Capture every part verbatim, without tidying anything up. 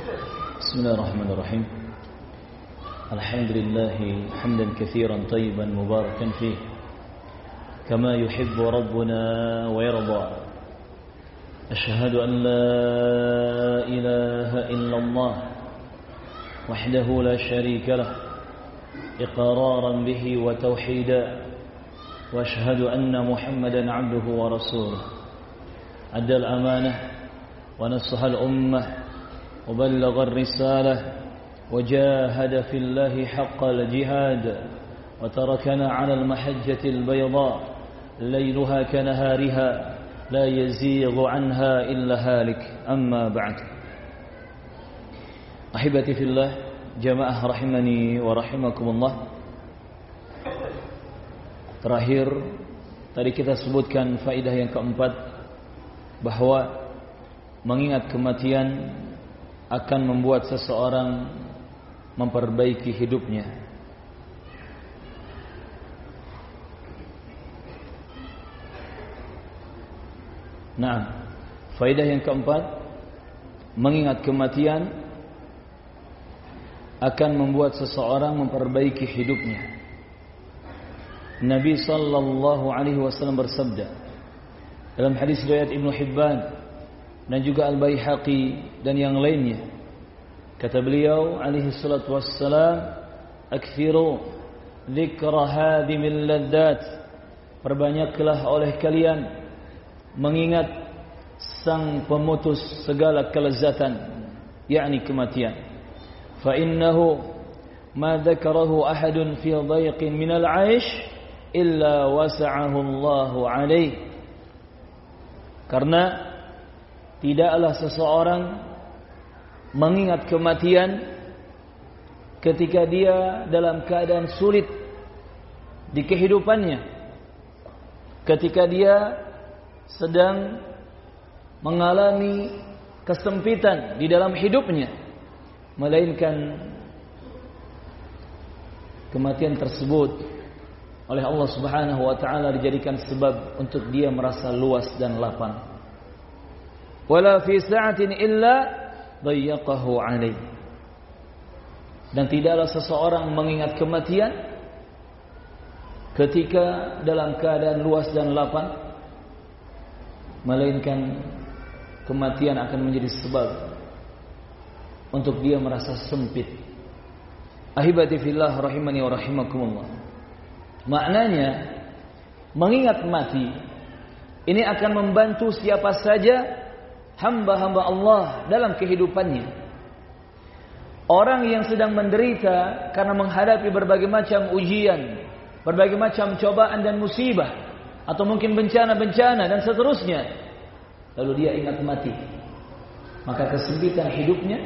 بسم الله الرحمن الرحيم الحمد لله حمدا كثيرا طيبا مباركا فيه كما يحب ربنا ويرضى أشهد أن لا إله إلا الله وحده لا شريك له إقرارا به وتوحيدا وأشهد أن محمدا عبده ورسوله أدى الأمانة ونصح الأمة وبلغ الرسالة وجاهد في الله حق الجهاد وتركنا على المحجة البيضاء ليلها كنهارها لا يزيغ عنها إلا هالك أما بعد أحبتي في الله jamaah rahimani wa rahimakumullah. Terakhir tadi kita sebutkan faedah yang keempat, bahwa mengingat kematian akan membuat seseorang memperbaiki hidupnya. Nah, faedah yang keempat, mengingat kematian akan membuat seseorang memperbaiki hidupnya. Nabi sallallahu alaihi wasallam bersabda dalam hadis riwayat Ibnu Hibban dan juga Al-Baihaqi dan yang lainnya, kata beliau alaihi salatu wassalam, akthiru dzikra hadimil laddat, perbanyaklah oleh kalian mengingat sang pemutus segala kelezatan, yakni kematian. Fa innahu ma dzakarahu ahadun fi dhayqin minal 'aish illa wasa'ahu Allahu 'alaihi. Karena tidaklah seseorang mengingat kematian ketika dia dalam keadaan sulit di kehidupannya, ketika dia sedang mengalami kesempitan di dalam hidupnya, melainkan kematian tersebut oleh Allah Subhanahu wa taala dijadikan sebab untuk dia merasa luas dan lapang. Wala fi sa'atin illa dayyaqahu 'alaihi. Dan tidaklah seseorang mengingat kematian ketika dalam keadaan luas dan lapang, melainkan kematian akan menjadi sebab untuk dia merasa sempit. Ahibati fillah rahimani wa rahimakumullah. Maknanya mengingat mati ini akan membantu siapa saja hamba-hamba Allah dalam kehidupannya. Orang yang sedang menderita karena menghadapi berbagai macam ujian, berbagai macam cobaan dan musibah, atau mungkin bencana-bencana dan seterusnya, lalu dia ingat mati, maka kesempitan hidupnya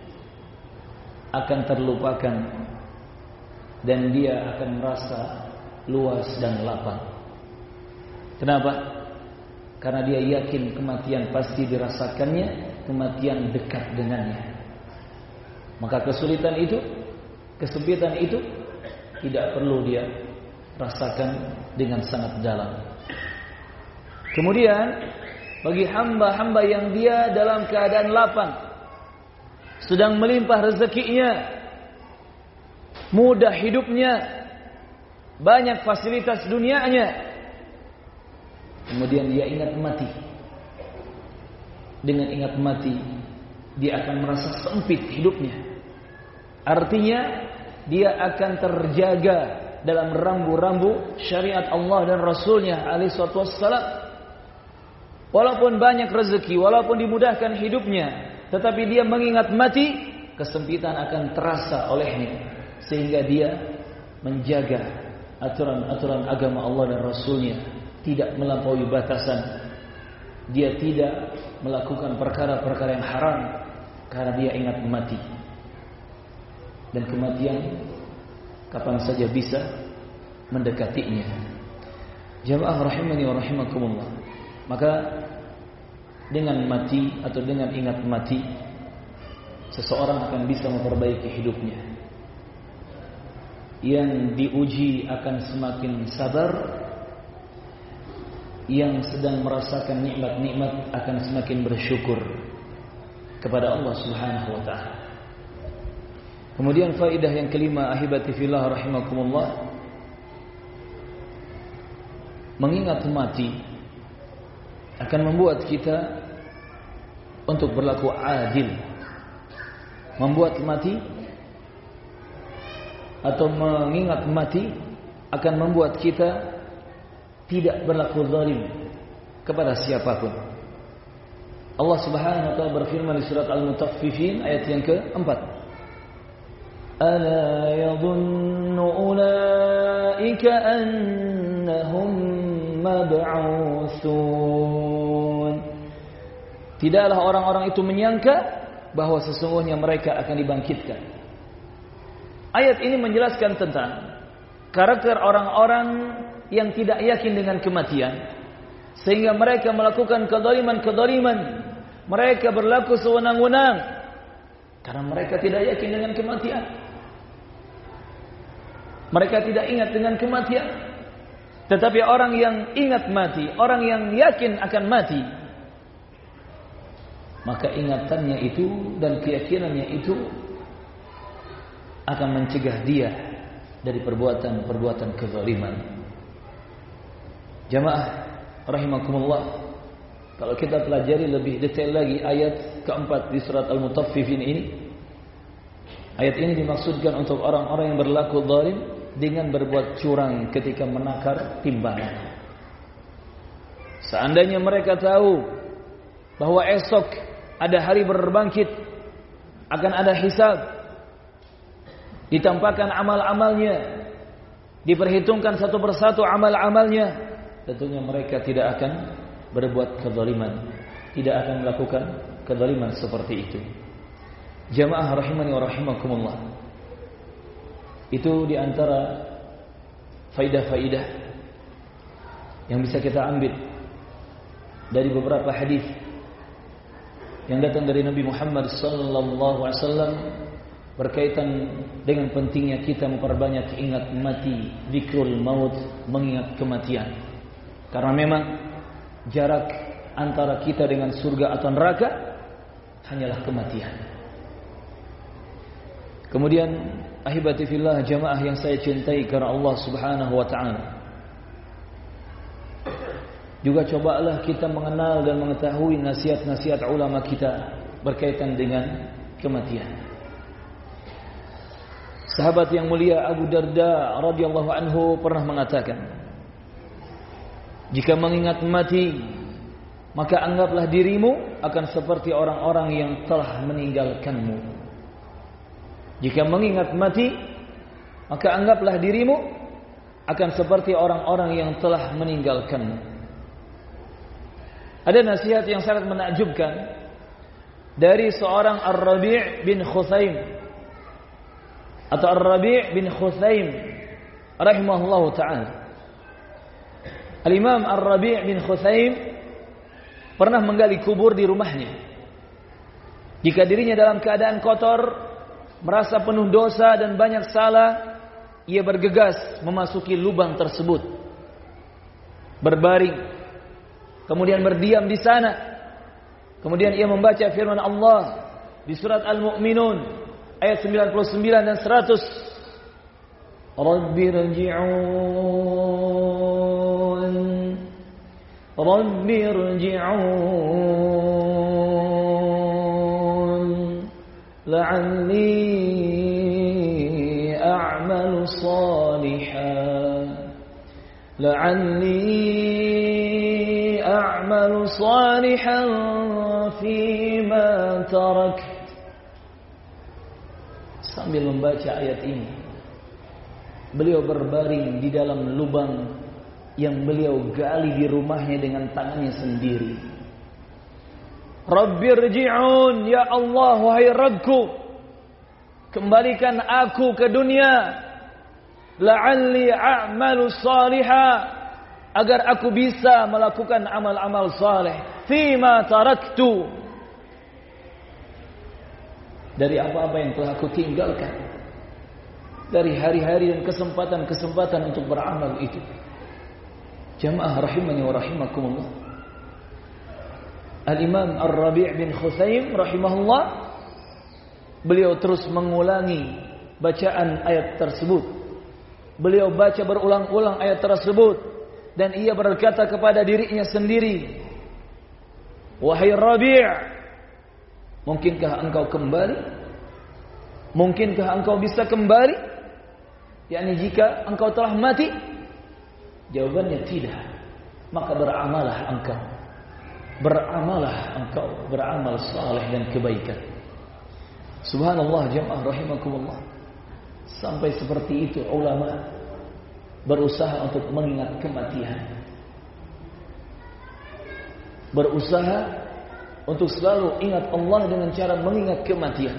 akan terlupakan dan dia akan merasa luas dan lapang. Kenapa? Karena dia yakin kematian pasti dirasakannya, kematian dekat dengannya. Maka kesulitan itu, kesempitan itu tidak perlu dia rasakan dengan sangat dalam. Kemudian bagi hamba-hamba yang dia dalam keadaan lapang, sedang melimpah rezekinya, mudah hidupnya, banyak fasilitas dunianya, kemudian dia ingat mati. Dengan ingat mati, dia akan merasa sempit hidupnya. Artinya dia akan terjaga dalam rambu-rambu syariat Allah dan Rasulnya alaihi salatu wassalam. Walaupun banyak rezeki, walaupun dimudahkan hidupnya, tetapi dia mengingat mati, kesempitan akan terasa olehnya, sehingga dia menjaga aturan-aturan agama Allah dan Rasulnya, tidak melampaui batasan. Dia tidak melakukan perkara-perkara yang haram karena dia ingat mati. Dan kematian kapan saja bisa mendekatinya. Jamaah rahimani wa rahimakumullah. Maka dengan mati atau dengan ingat mati, seseorang akan bisa memperbaiki hidupnya. Yang diuji akan semakin sabar, yang sedang merasakan nikmat-nikmat akan semakin bersyukur. kepada Allah Subhanahu wa taala. Kemudian faedah yang kelima, ahibati fillah rahimakumullah, mengingat mati akan membuat kita untuk berlaku adil. Membuat mati atau mengingat mati akan membuat kita tidak berlaku zalim kepada siapapun. Allah Subhanahu wa taala berfirman di surat Al-Mutaffifin ayat yang keempat. Ala yadhunnu ulaika annahum mab'utsun. Tidaklah orang-orang itu menyangka bahwa sesungguhnya mereka akan dibangkitkan. Ayat ini menjelaskan tentang karakter orang-orang yang tidak yakin dengan kematian, sehingga mereka melakukan kezaliman-kezaliman. Mereka berlaku sewenang-wenang karena mereka tidak yakin dengan kematian. Mereka tidak ingat dengan kematian. Tetapi orang yang ingat mati, orang yang yakin akan mati, maka ingatannya itu dan keyakinannya itu akan mencegah dia dari perbuatan-perbuatan kezaliman. Jamaah rahimakumullah, kalau kita pelajari lebih detail lagi ayat keempat di surat Al-Mutaffifin ini, ayat ini dimaksudkan untuk orang-orang yang berlaku zalim dengan berbuat curang ketika menakar timbangan. Seandainya mereka tahu bahwa esok ada hari berbangkit, akan ada hisab, ditampakkan amal-amalnya, diperhitungkan satu persatu amal-amalnya, tentunya mereka tidak akan berbuat kezaliman, tidak akan melakukan kezaliman seperti itu. Jamaah rahimani wa rahimakumullah, itu diantara faidah-faidah yang bisa kita ambil dari beberapa hadis yang datang dari Nabi Muhammad sallallahu alaihi wasallam berkaitan dengan pentingnya kita memperbanyak ingat mati, zikrul maut, mengingat kematian. Karena memang jarak antara kita dengan surga atau neraka hanyalah kematian. Kemudian ahibati fillah, jamaah yang saya cintai karena Allah Subhanahu wa taala, juga cobalah kita mengenal dan mengetahui nasihat-nasihat ulama kita berkaitan dengan kematian. Sahabat yang mulia Abu Darda radhiyallahu anhu pernah mengatakan, jika mengingat mati, maka anggaplah dirimu akan seperti orang-orang yang telah meninggalkanmu. Jika mengingat mati, maka anggaplah dirimu akan seperti orang-orang yang telah meninggalkanmu. Ada nasihat yang sangat menakjubkan dari seorang Ar-Rabi' bin Khuthaim atau Ar-Rabi' bin Khuthaim rahimahullahu ta'ala. Al-Imam Ar-Rabi' bin Khuthaim pernah menggali kubur di rumahnya. Jika dirinya dalam keadaan kotor, merasa penuh dosa dan banyak salah, ia bergegas memasuki lubang tersebut, berbaring, kemudian berdiam di sana. Kemudian ia membaca firman Allah di surat Al-Mu'minun ayat sembilan puluh sembilan dan seratus. Rabbi rji'un Rabbi rji'un la'alli a'malu salihan la'alli a'malu salihan fima tarakt. Sambil membaca ayat ini, beliau berbaring di dalam lubang yang beliau gali di rumahnya dengan tangannya sendiri. Rabbi rji'un, ya Allah, wahai Rabbku, kembalikan aku ke dunia, la'alli a'malu salihah, agar aku bisa melakukan amal-amal saleh, fima taraktu, dari apa-apa yang telah aku tinggalkan, dari hari-hari dan kesempatan-kesempatan untuk beramal itu. Jamaah rahimani wa rahimakumullah, Al-Imam Ar-Rabi' bin Khusaim rahimahullah, beliau terus mengulangi bacaan ayat tersebut. Beliau baca berulang-ulang ayat tersebut dan ia berkata kepada dirinya sendiri, wahai Rabi', mungkinkah engkau kembali? Mungkinkah engkau bisa kembali? yakni jika engkau telah mati? Jawabannya tidak. Maka beramalah engkau. Beramalah engkau, beramal saleh dan kebaikan. Subhanallah jemaah rahimakumullah. Sampai seperti itu ulama berusaha untuk mengingat kematian. Berusaha untuk selalu ingat Allah dengan cara mengingat kematian.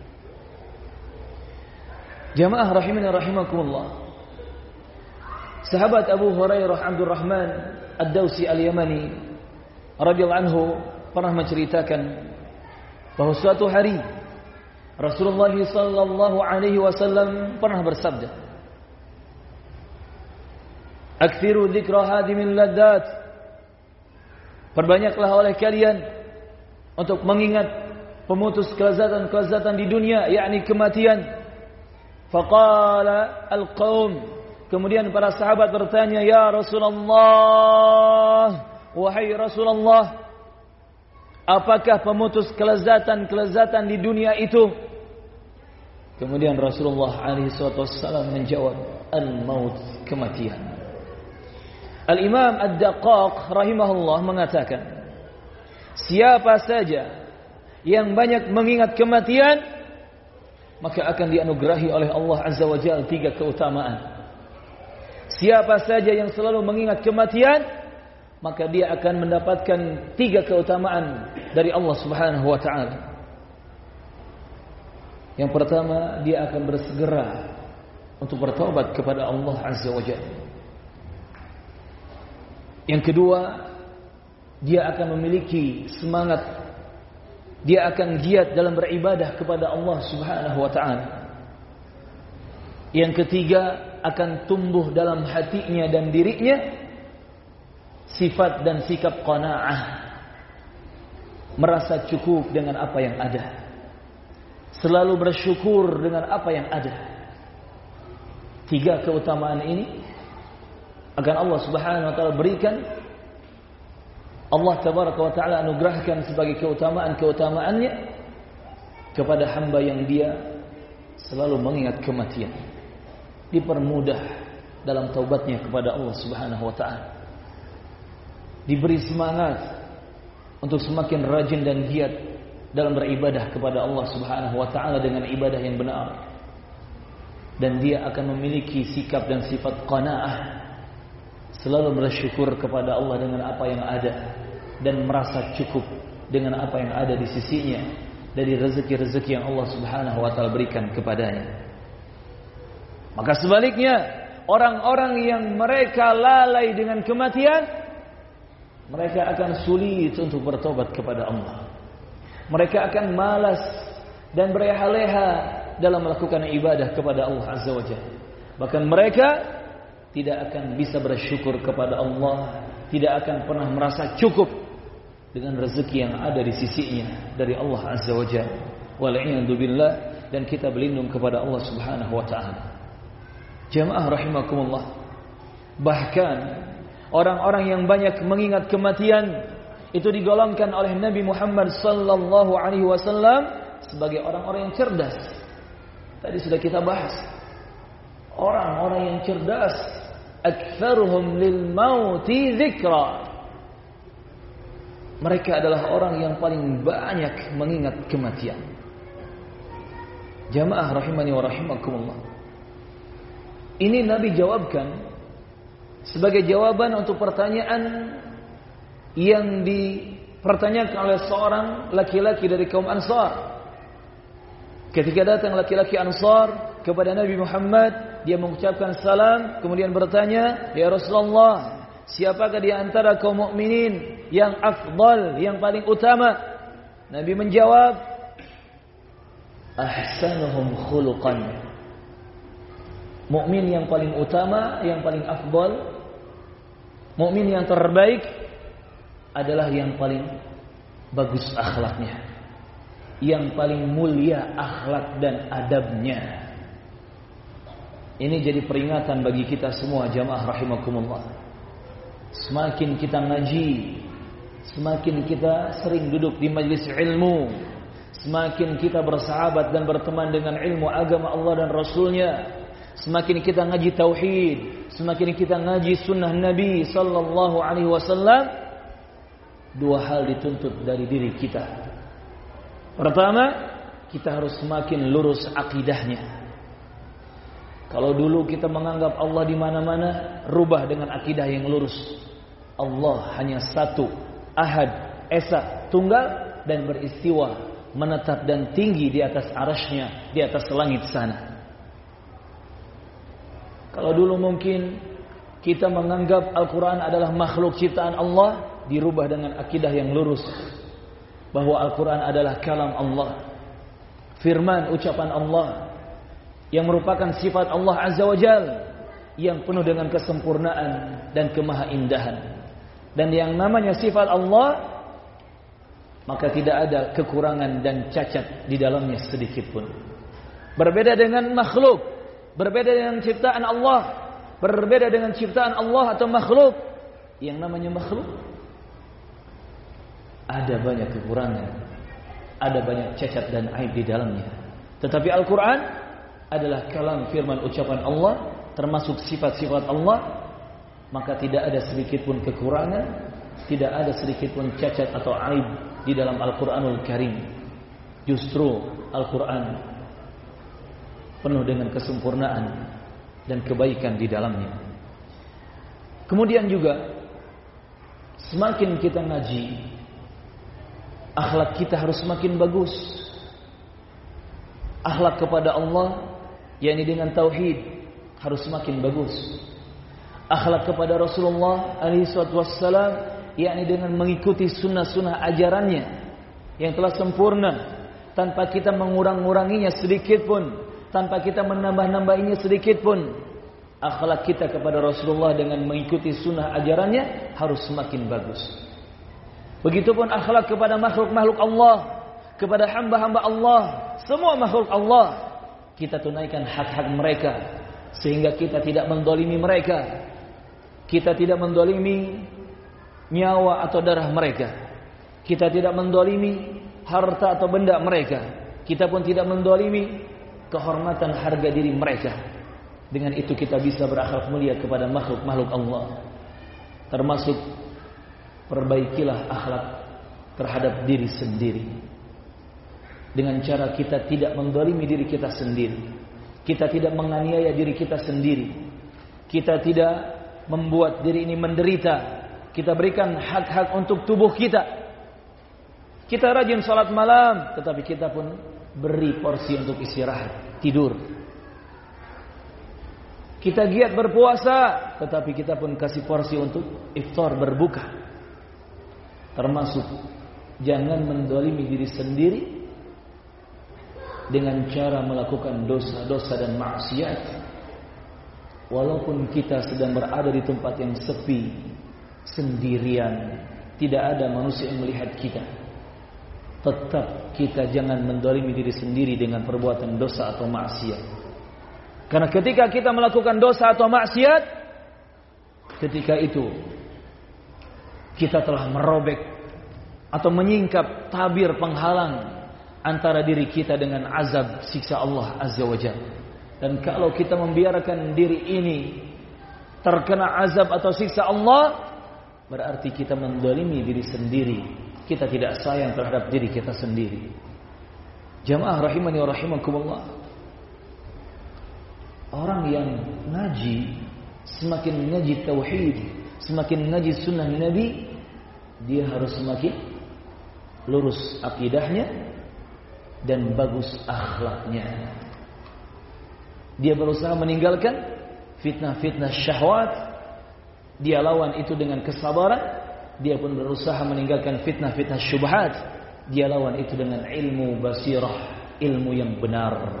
Jamaah rahimani rahimakumullah. Sahabat Abu Hurairah Abdurrahman Ad-Dawsi Al-Yamani radhiyallahu anhu pernah menceritakan bahwa suatu hari Rasulullah sallallahu alaihi wasallam pernah bersabda, "Aktsiru dzikra hadimil laddat." Perbanyaklah oleh kalian untuk mengingat pemutus kelezatan-kelezatan di dunia, yakni kematian. Faqala al-qaum, kemudian para sahabat bertanya, "Ya Rasulullah, wahai Rasulullah, apakah pemutus kelezatan-kelezatan di dunia itu?" Kemudian Rasulullah alaihi wasallam menjawab, "Al-maut," kematian. Al-Imam Ad-Daqqaq rahimahullah mengatakan, siapa saja yang banyak mengingat kematian, maka akan dianugerahi oleh Allah Azza wa Jalla tiga keutamaan. Siapa saja yang selalu mengingat kematian, maka dia akan mendapatkan tiga keutamaan dari Allah Subhanahu wa taala. Yang pertama, dia akan bersegera untuk bertaubat kepada Allah Azza wa Jalla. Yang kedua, dia akan memiliki semangat, dia akan giat dalam beribadah kepada Allah Subhanahu wa taala. Yang ketiga, akan tumbuh dalam hatinya dan dirinya sifat dan sikap qanaah, merasa cukup dengan apa yang ada, selalu bersyukur dengan apa yang ada. Tiga keutamaan ini akan Allah Subhanahu wa taala berikan, Allah tabaraka wa taala anugerahkan sebagai keutamaan-keutamaannya kepada hamba yang dia selalu mengingat kematian. Dipermudah dalam taubatnya kepada Allah Subhanahu wa taala. Diberi semangat untuk semakin rajin dan giat dalam beribadah kepada Allah Subhanahu wa taala dengan ibadah yang benar. Dan dia akan memiliki sikap dan sifat qanaah, selalu bersyukur kepada Allah dengan apa yang ada dan merasa cukup dengan apa yang ada di sisinya dari rezeki-rezeki yang Allah Subhanahu wa taala berikan kepadanya. Maka sebaliknya, orang-orang yang mereka lalai dengan kematian, mereka akan sulit untuk bertobat kepada Allah. Mereka akan malas dan berleha-leha dalam melakukan ibadah kepada Allah Azza wa Jalla. Bahkan mereka tidak akan bisa bersyukur kepada Allah, tidak akan pernah merasa cukup dengan rezeki yang ada di sisinya dari Allah Azza wa Jalla. Wal'iyadu billah, dan kita berlindung kepada Allah Subhanahu wa taala. Jamaah rahimakumullah. Bahkan orang-orang yang banyak mengingat kematian itu digolongkan oleh Nabi Muhammad sallallahu alaihi wasallam sebagai orang-orang yang cerdas. Tadi sudah kita bahas. Orang-orang yang cerdas, aktsaruhum lil mauti dzikra. Mereka adalah orang yang paling banyak mengingat kematian. Jamaah rahimani wa rahimakumullah. Ini Nabi jawabkan sebagai jawaban untuk pertanyaan yang dipertanyakan oleh seorang laki-laki dari kaum Ansar. Ketika datang laki-laki Ansar kepada Nabi Muhammad, dia mengucapkan salam, kemudian bertanya, "Ya Rasulullah, siapakah di antara kaum mukminin yang afdal, yang paling utama?" Nabi menjawab, "Ahsanuhum khuluqan." Mukmin yang paling utama, yang paling afdal, mukmin yang terbaik adalah yang paling bagus akhlaknya, yang paling mulia akhlak dan adabnya. Ini jadi peringatan bagi kita semua jamaah rahimakumullah. Semakin kita ngaji, semakin kita sering duduk di majlis ilmu, semakin kita bersahabat dan berteman dengan ilmu agama Allah dan Rasulnya, semakin kita ngaji tauhid, semakin kita ngaji sunnah Nabi sallallahu alaihi wasallam, dua hal dituntut dari diri kita. Pertama, kita harus semakin lurus akidahnya. Kalau dulu kita menganggap Allah di mana-mana, rubah dengan akidah yang lurus. Allah hanya satu, ahad, esa, tunggal, dan beristiwa, menetap dan tinggi di atas arasy-Nya, di atas langit sana. Kalau dulu mungkin kita menganggap Al-Quran adalah makhluk ciptaan Allah, dirubah dengan akidah yang lurus, bahwa Al-Quran adalah kalam Allah, firman ucapan Allah, yang merupakan sifat Allah Azza wa Jalla, yang penuh dengan kesempurnaan dan kemahaindahan. Dan yang namanya sifat Allah, maka tidak ada kekurangan dan cacat di dalamnya sedikit pun. Berbeda dengan makhluk, berbeda dengan ciptaan Allah, berbeda dengan ciptaan Allah atau makhluk. Yang namanya makhluk, ada banyak kekurangan, ada banyak cacat dan aib di dalamnya. Tetapi Al-Quran adalah kalam, firman ucapan Allah, termasuk sifat-sifat Allah, maka tidak ada sedikit pun kekurangan, tidak ada sedikit pun cacat atau aib di dalam Al-Quranul Karim. Justru Al-Quran penuh dengan kesempurnaan dan kebaikan di dalamnya. Kemudian juga, semakin kita ngaji, akhlak kita harus semakin bagus. Akhlak kepada Allah, yakni dengan tauhid, harus semakin bagus. Akhlak kepada Rasulullah alaihi wassalam, yakni dengan mengikuti sunnah-sunnah ajarannya yang telah sempurna, tanpa kita mengurang-uranginya sedikit pun, tanpa kita menambah-nambahinya sedikit pun. Akhlak kita kepada Rasulullah dengan mengikuti sunnah ajarannya harus semakin bagus. Begitupun akhlak kepada makhluk-makhluk Allah, kepada hamba-hamba Allah, semua makhluk Allah, kita tunaikan hak-hak mereka, sehingga kita tidak mendolimi mereka, kita tidak mendolimi nyawa atau darah mereka, kita tidak mendolimi harta atau benda mereka, kita pun tidak mendolimi kehormatan harga diri mereka. Dengan itu kita bisa berakhlak mulia kepada makhluk-makhluk Allah. Termasuk perbaikilah akhlak terhadap diri sendiri, dengan cara kita tidak mendolimi diri kita sendiri, kita tidak menganiaya diri kita sendiri, kita tidak membuat diri ini menderita, kita berikan hak-hak untuk tubuh kita. Kita rajin salat malam, tetapi kita pun beri porsi untuk istirahat, tidur. Kita giat berpuasa, tetapi kita pun kasih porsi untuk iftar, berbuka. Termasuk jangan mendolimi diri sendiri dengan cara melakukan dosa-dosa dan maksiat. Walaupun kita sedang berada di tempat yang sepi, sendirian, tidak ada manusia yang melihat kita, tetap kita jangan mendolimi diri sendiri dengan perbuatan dosa atau maksiat. Karena ketika kita melakukan dosa atau maksiat, ketika itu kita telah merobek atau menyingkap tabir penghalang antara diri kita dengan azab siksa Allah Azza wa Jalla. Dan kalau kita membiarkan diri ini terkena azab atau siksa Allah, berarti kita mendolimi diri sendiri. Kita tidak sayang terhadap diri kita sendiri. Jamaah rahimani wa rahimakumullah. Orang yang ngaji, semakin ngaji tauhid, semakin ngaji sunnah Nabi, dia harus semakin lurus akidahnya dan bagus akhlaknya. Dia berusaha meninggalkan fitnah-fitnah syahwat, dia lawan itu dengan kesabaran. Dia pun berusaha meninggalkan fitnah-fitnah syubhat, dia lawan itu dengan ilmu basirah, ilmu yang benar.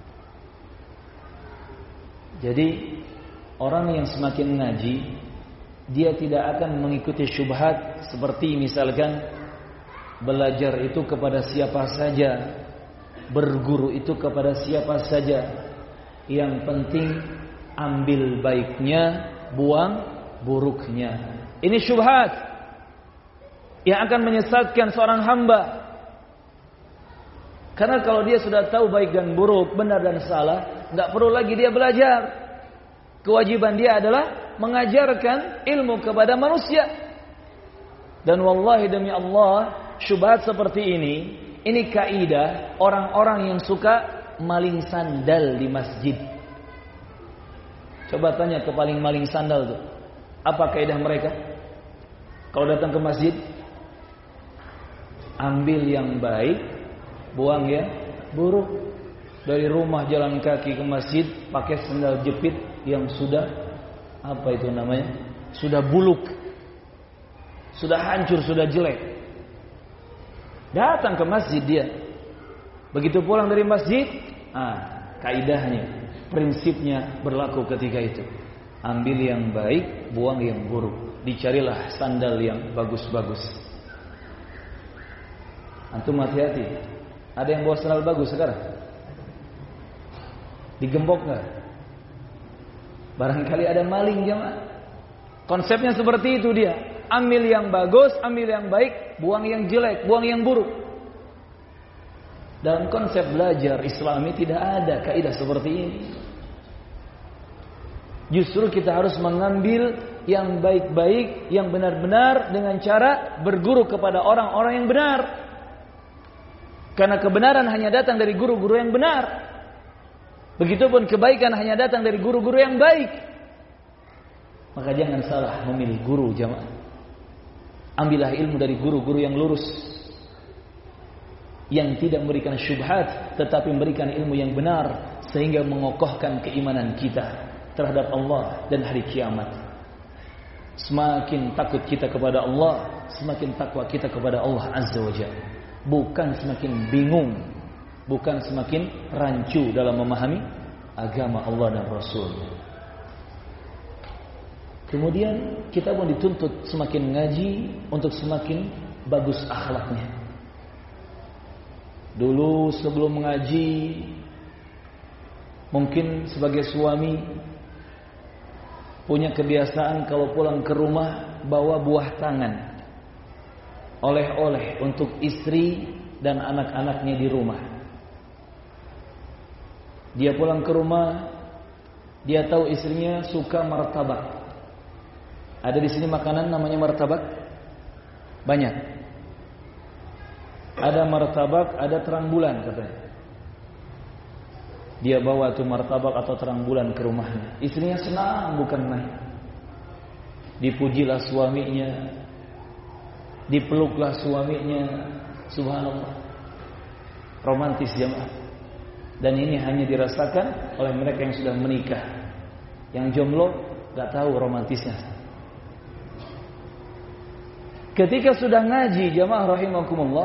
Jadi orang yang semakin ngaji, dia tidak akan mengikuti syubhat, seperti misalkan belajar itu kepada siapa saja, berguru itu kepada siapa saja. Yang penting ambil baiknya, buang buruknya. Ini syubhat yang akan menyesatkan seorang hamba. Karena kalau dia sudah tahu baik dan buruk, benar dan salah, nggak perlu lagi dia belajar. Kewajiban dia adalah mengajarkan ilmu kepada manusia. Dan wallahi demi Allah, syubhat seperti ini, ini kaidah orang-orang yang suka maling sandal di masjid. Coba tanya ke paling maling sandal tuh, apa kaidah mereka? Kalau datang ke masjid, ambil yang baik, buang yang buruk. Dari rumah jalan kaki ke masjid pakai sandal jepit yang sudah apa itu namanya? Sudah buluk. Sudah hancur, sudah jelek. Datang ke masjid dia. Begitu pulang dari masjid, ah, kaidahnya, prinsipnya berlaku ketika itu. Ambil yang baik, buang yang buruk. Dicarilah sandal yang bagus-bagus. Antum hati-hati. Ada yang bawa sandal bagus sekarang? Digembok nggak? Barangkali ada maling jemaah. Konsepnya seperti itu dia. Ambil yang bagus, ambil yang baik, buang yang jelek, buang yang buruk. Dalam konsep belajar Islami tidak ada kaidah seperti ini. Justru kita harus mengambil yang baik-baik, yang benar-benar dengan cara berguru kepada orang-orang yang benar. Karena kebenaran hanya datang dari guru-guru yang benar. Begitupun kebaikan hanya datang dari guru-guru yang baik. Maka jangan salah memilih guru jamaah. Ambillah ilmu dari guru-guru yang lurus, yang tidak memberikan syubhat, tetapi memberikan ilmu yang benar, sehingga mengokohkan keimanan kita terhadap Allah dan hari kiamat. Semakin takut kita kepada Allah, semakin takwa kita kepada Allah Azza wa Jalla. Bukan semakin bingung, bukan semakin rancu dalam memahami agama Allah dan Rasul. Kemudian kita pun dituntut semakin ngaji untuk semakin bagus akhlaknya. Dulu sebelum mengaji, mungkin sebagai suami punya kebiasaan kalau pulang ke rumah bawa buah tangan, oleh-oleh untuk istri dan anak-anaknya di rumah. Dia pulang ke rumah, dia tahu istrinya suka martabak. Ada di sini makanan namanya martabak? Banyak. Ada martabak, ada terang bulan katanya. Dia bawa tuh martabak atau terang bulan ke rumahnya. Istrinya senang bukan main. Dipujilah suaminya, dipeluklah suaminya. Subhanallah. Romantis jemaah. Dan ini hanya dirasakan oleh mereka yang sudah menikah. Yang jomblo gak tahu romantisnya. Ketika sudah ngaji jamaah rahimakumullah,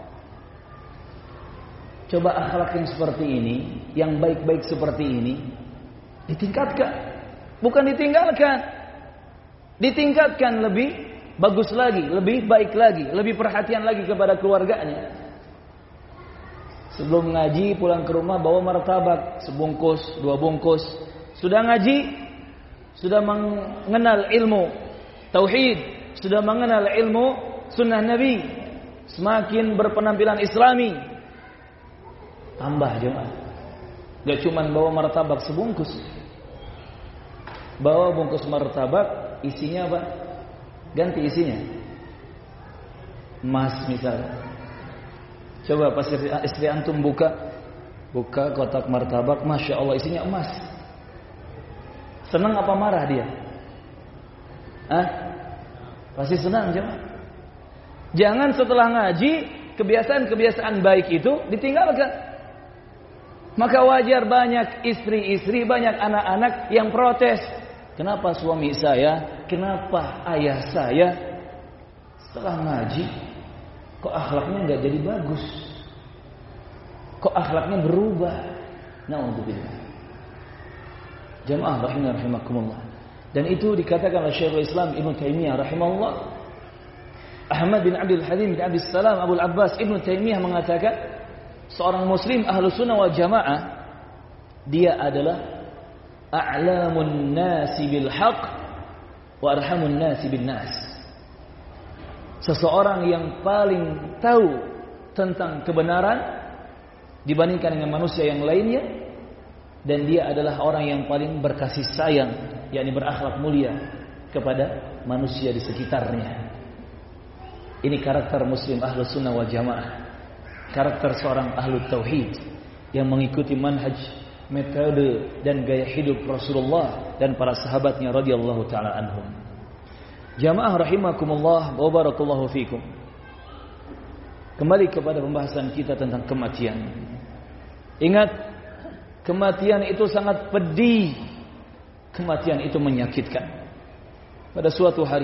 coba akhlak yang seperti ini, yang baik-baik seperti ini ditingkatkan, bukan ditinggalkan. Ditingkatkan lebih bagus lagi, lebih baik lagi, lebih perhatian lagi kepada keluarganya. Sebelum ngaji pulang ke rumah bawa martabak sebungkus, dua bungkus. Sudah ngaji, sudah mengenal ilmu tauhid, sudah mengenal ilmu sunnah Nabi, semakin berpenampilan Islami. Tambah jemaah. Gak cuma bawa martabak sebungkus. Bawa bungkus martabak, isinya apa? Ganti isinya. Emas misalnya. Coba pas istri antum buka, buka kotak martabak, masya Allah isinya emas. Senang apa marah dia? Hah? Pasti senang jemaah. Jangan setelah ngaji kebiasaan-kebiasaan baik itu ditinggalkan. Maka wajar banyak istri-istri, banyak anak-anak yang protes. Kenapa suami saya, kenapa ayah saya setelah ngaji kok akhlaknya nggak jadi bagus? Kok akhlaknya berubah? Na'udzubillah. Jamaah rahimah rahimakumullah. Dan itu dikatakan oleh Syekhul Islam Ibnu Taimiyah rahimahullah. Ahmad bin Abdul Halim bin Abdul Salam Abul Abbas Ibnu Taimiyah mengatakan, seorang muslim ahlu sunnah wal jamaah, dia adalah a'lamun nasi bil haq wa arhamun nasi bin nas. Seseorang yang paling tahu tentang kebenaran dibandingkan dengan manusia yang lainnya, dan dia adalah orang yang paling berkasih sayang, yakni berakhlak mulia kepada manusia di sekitarnya. Ini karakter muslim ahlu sunnah wal jamaah, karakter seorang ahlu tauhid yang mengikuti manhaj, metode dan gaya hidup Rasulullah dan para sahabatnya radhiyallahu taala anhum. Jamaah rahimakumullah wa barakallahu fikum. Kembali kepada pembahasan kita tentang kematian. Ingat, kematian itu sangat pedih. Kematian itu menyakitkan. Pada suatu hari,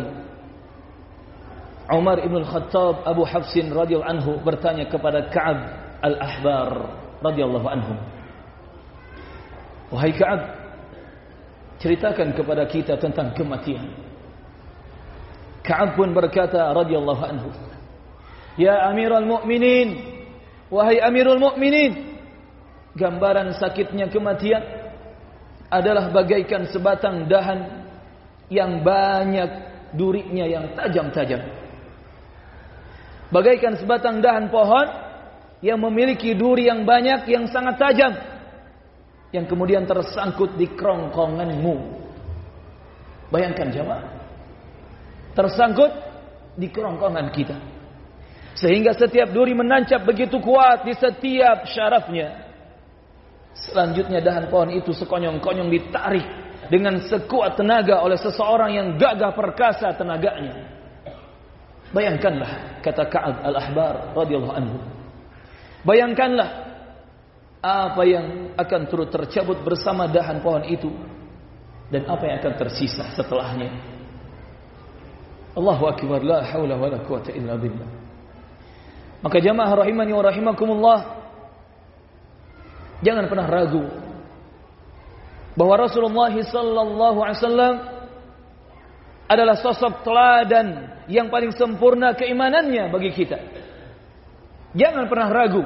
Umar ibn al-Khattab Abu Hafsin radhiyallahu anhu bertanya kepada Ka'ab al-Ahbar radhiyallahu anhu, "Wahai Ka'ab, ceritakan kepada kita tentang kematian." Ka'ab pun berkata radhiyallahu anhu, "Ya Amirul Mukminin, wahai Amirul Mukminin, gambaran sakitnya kematian adalah bagaikan sebatang dahan yang banyak durinya yang tajam-tajam. Bagaikan sebatang dahan pohon yang memiliki duri yang banyak yang sangat tajam, yang kemudian tersangkut di kerongkonganmu." Bayangkan jemaah, tersangkut di kerongkongan kita, sehingga setiap duri menancap begitu kuat di setiap syarafnya. Selanjutnya dahan pohon itu sekonyong-konyong ditarik dengan sekuat tenaga oleh seseorang yang gagah perkasa tenaganya. Bayangkanlah, kata Ka'ab al-Ahbar radhiyallahu anhu, bayangkanlah apa yang akan turut tercabut bersama dahan pohon itu dan apa yang akan tersisa setelahnya. Allahu akbar, la haula wala quwata illa billah. Maka jamaah rahimani wa rahimakumullah, jangan pernah ragu bahwa Rasulullah sallallahu alaihi wasallam adalah sosok teladan yang paling sempurna keimanannya bagi kita. Jangan pernah ragu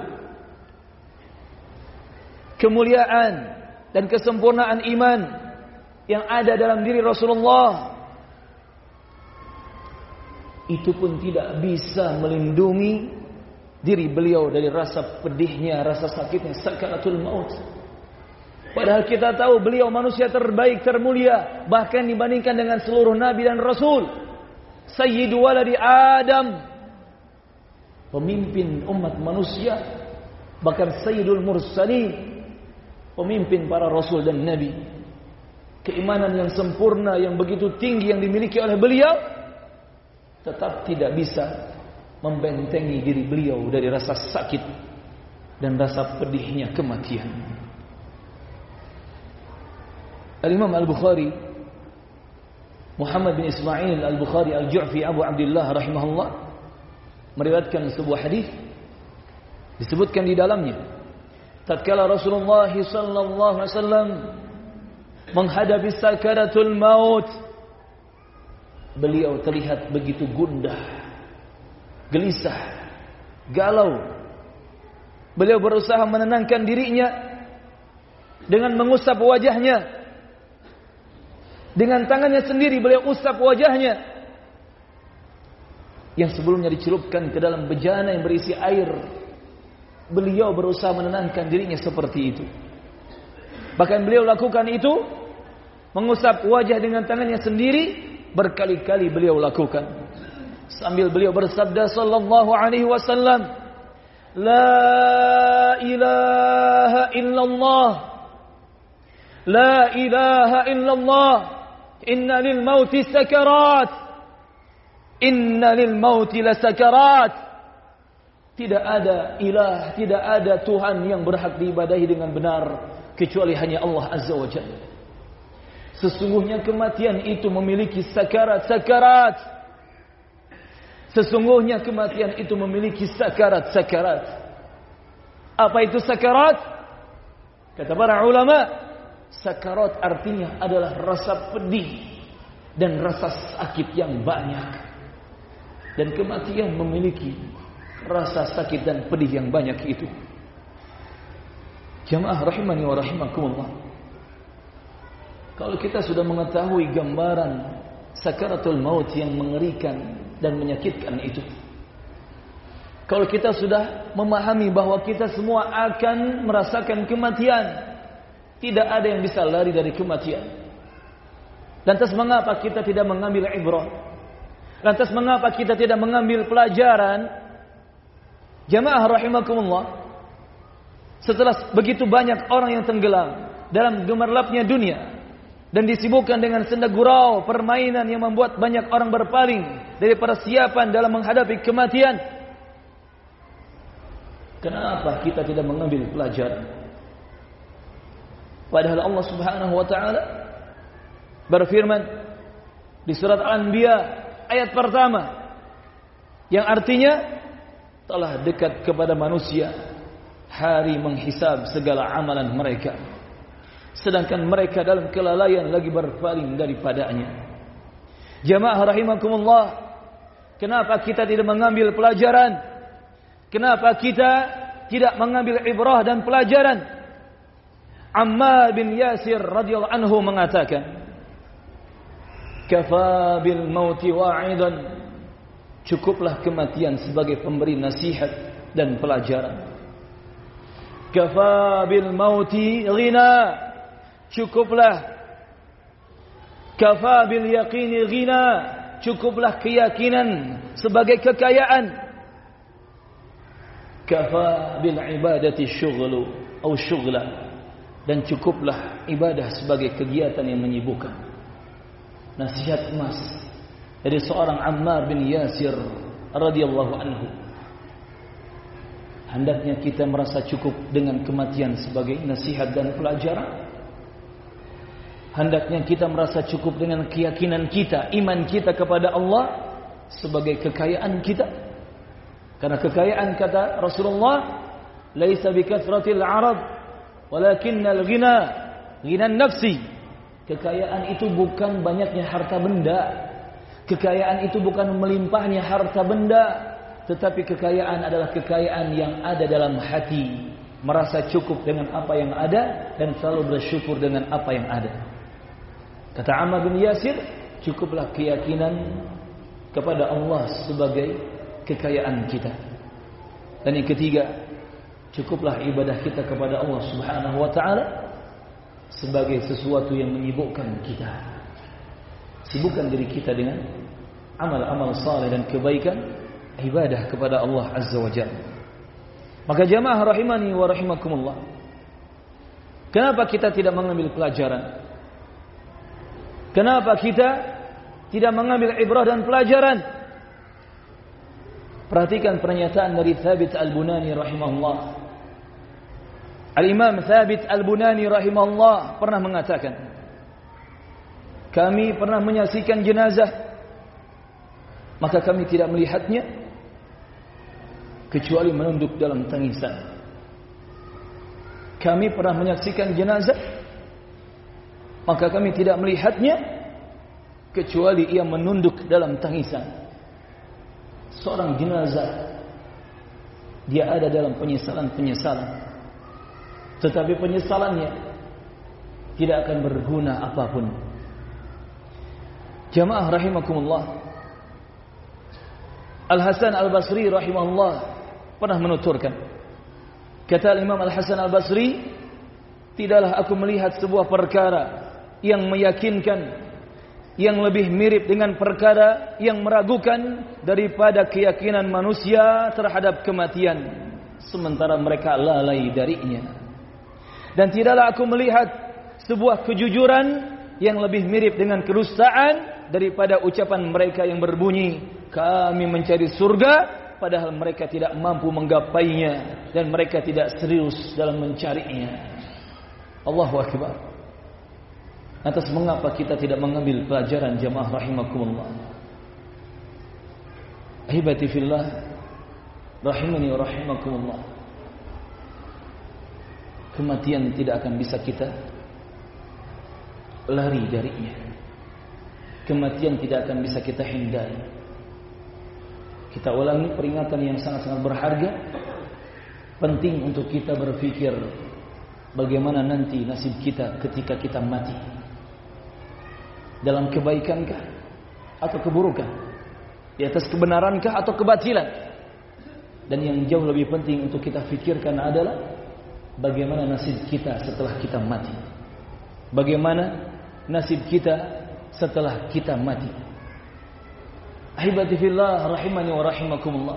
kemuliaan dan kesempurnaan iman yang ada dalam diri Rasulullah. Itu pun tidak bisa melindungi diri beliau dari rasa pedihnya, rasa sakitnya sakaratul maut. Padahal kita tahu beliau manusia terbaik, termulia, bahkan dibandingkan dengan seluruh nabi dan rasul. Sayyidu waladi Adam, pemimpin umat manusia, bahkan sayyidul mursalin, pemimpin para rasul dan nabi. Keimanan yang sempurna, yang begitu tinggi yang dimiliki oleh beliau, tetap tidak bisa membentengi diri beliau dari rasa sakit dan rasa pedihnya kematian. Al-Imam Al-Bukhari, Muhammad bin Ismail Al-Bukhari Al-Ju'fi Abu Abdullah rahimahullah, meriwayatkan sebuah hadis, disebutkan di dalamnya, tatkala Rasulullah sallallahu alaihi wasallam menghadapi sakaratul maut, beliau terlihat begitu gundah, gelisah, galau. Beliau berusaha menenangkan dirinya dengan mengusap wajahnya. Dengan tangannya sendiri beliau usap wajahnya yang sebelumnya dicelupkan ke dalam bejana yang berisi air. Beliau berusaha menenangkan dirinya seperti itu. Bahkan beliau lakukan itu, mengusap wajah dengan tangannya sendiri, berkali-kali beliau lakukan. Sambil beliau bersabda sallallahu alaihi wasallam, "La ilaha illallah, la ilaha illallah, inna lil mauti sakarat, inna lil mauti lasakarat." Tidak ada ilah, tidak ada Tuhan yang berhak diibadahi dengan benar kecuali hanya Allah Azza wa Jalla. Sesungguhnya kematian itu memiliki sakarat-sakarat. Sesungguhnya kematian itu memiliki sakarat-sakarat. Apa itu sakarat? Kata para ulama, sakarat artinya adalah rasa pedih dan rasa sakit yang banyak. Dan kematian memiliki rasa sakit dan pedih yang banyak itu. Jamaah rahimani wa rahimakumullah. Kalau kita sudah mengetahui gambaran sakaratul maut yang mengerikan dan menyakitkan itu, kalau kita sudah memahami bahwa kita semua akan merasakan kematian, tidak ada yang bisa lari dari kematian. Lantas mengapa kita tidak mengambil ibrah? Lantas mengapa kita tidak mengambil pelajaran? Jamaah rahimakumullah, setelah begitu banyak orang yang tenggelam dalam gemerlapnya dunia dan disibukkan dengan senda gurau permainan yang membuat banyak orang berpaling dari persiapan dalam menghadapi kematian, kenapa kita tidak mengambil pelajaran? Padahal Allah Subhanahu wa taala berfirman di surat Al-Anbiya ayat pertama, yang artinya telah dekat kepada manusia hari menghisab segala amalan mereka, sedangkan mereka dalam kelalaian lagi berpaling daripadanya. Jamaah rahimakumullah, kenapa kita tidak mengambil pelajaran? Kenapa kita tidak mengambil ibrah dan pelajaran? Ammar bin Yasir radhiyallahu anhu mengatakan, "Kafa bil mauti wa'idan." Cukuplah kematian sebagai pemberi nasihat dan pelajaran. Kafa bil mauti ghina. Cukuplah. Kafa bil yaqini ghina. Cukuplah keyakinan sebagai kekayaan. Kafa bil ibadati syughlu atau syughla. Dan cukuplah ibadah sebagai kegiatan yang menyibukkan. Nasihat emas dari seorang Ammar bin Yasir radhiyallahu anhu. Hendaknya kita merasa cukup dengan kematian sebagai nasihat dan pelajaran. Hendaknya kita merasa cukup dengan keyakinan kita, iman kita kepada Allah sebagai kekayaan kita. Karena kekayaan, kata Rasulullah, laisa bikathratil arad walakinnal ghina ghinan nafsi. Kekayaan itu bukan banyaknya harta benda. Kekayaan itu bukan melimpahnya harta benda, tetapi kekayaan adalah kekayaan yang ada dalam hati, merasa cukup dengan apa yang ada dan selalu bersyukur dengan apa yang ada. Kata Ammar bin Yasir, cukuplah keyakinan kepada Allah sebagai kekayaan kita. Dan yang ketiga, cukuplah ibadah kita kepada Allah Subhanahu wa taala sebagai sesuatu yang menyibukkan kita. Sibukkan diri kita dengan amal-amal saleh dan kebaikan, ibadah kepada Allah Azza wa Jalla. Maka jamaah rahimani wa rahimakumullah, kenapa kita tidak mengambil pelajaran? Kenapa kita tidak mengambil ibrah dan pelajaran? Perhatikan pernyataan dari Thabit Al-Bunani rahimahullah. Al-Imam Thabit Al-Bunani rahimahullah pernah mengatakan, kami pernah menyaksikan jenazah, maka kami tidak melihatnya kecuali menunduk dalam tangisan. Kami pernah menyaksikan jenazah, maka kami tidak melihatnya kecuali ia menunduk dalam tangisan. Seorang jenazah, dia ada dalam penyesalan-penyesalan, tetapi penyesalannya tidak akan berguna apapun. Jamaah rahimakumullah, Al-Hasan Al-Basri rahimahullah pernah menuturkan, kata Imam Al-Hasan Al-Basri, tidaklah aku melihat sebuah perkara yang meyakinkan, yang lebih mirip dengan perkara yang meragukan daripada keyakinan manusia terhadap kematian, sementara mereka lalai darinya. Dan tidaklah aku melihat sebuah kejujuran yang lebih mirip dengan kedustaan daripada ucapan mereka yang berbunyi, kami mencari surga, padahal mereka tidak mampu menggapainya dan mereka tidak serius dalam mencarinya. Allahu Akbar. Atas mengapa kita tidak mengambil pelajaran, jamaah rahimakumullah? Ahibati fillah, rahimani wa rahimakumullah. Kematian tidak akan bisa kita lari darinya. Kematian tidak akan bisa kita hindari. Kita ulangi peringatan yang sangat-sangat berharga. Penting untuk kita berpikir bagaimana nanti nasib kita ketika kita mati. Dalam kebaikankah atau keburukan? Di atas kebenarankah atau kebatilan? Dan yang jauh lebih penting untuk kita fikirkan adalah bagaimana nasib kita setelah kita mati. Bagaimana nasib kita setelah kita mati. Ahibati fillah rahimani wa rahimakumullah.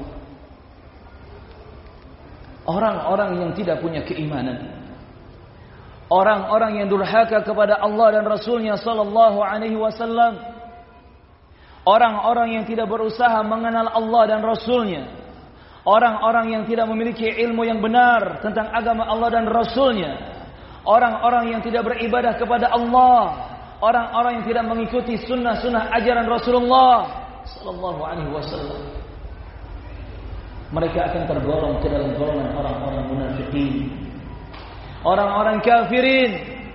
Orang-orang yang tidak punya keimanan, orang-orang yang durhaka kepada Allah dan Rasulnya sallallahu alaihi wasallam, orang-orang yang tidak berusaha mengenal Allah dan Rasulnya, orang-orang yang tidak memiliki ilmu yang benar tentang agama Allah dan Rasulnya, orang-orang yang tidak beribadah kepada Allah, orang-orang yang tidak mengikuti sunnah-sunnah ajaran Rasulullah sallallahu alaihi wasallam, mereka akan tergolong ke dalam golongan orang-orang munafikin, orang-orang kafirin.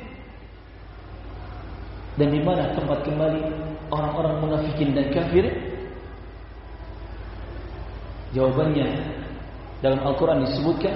Dan di mana tempat kembali orang-orang munafikin dan kafirin? Jawabannya dalam Al-Quran disebutkan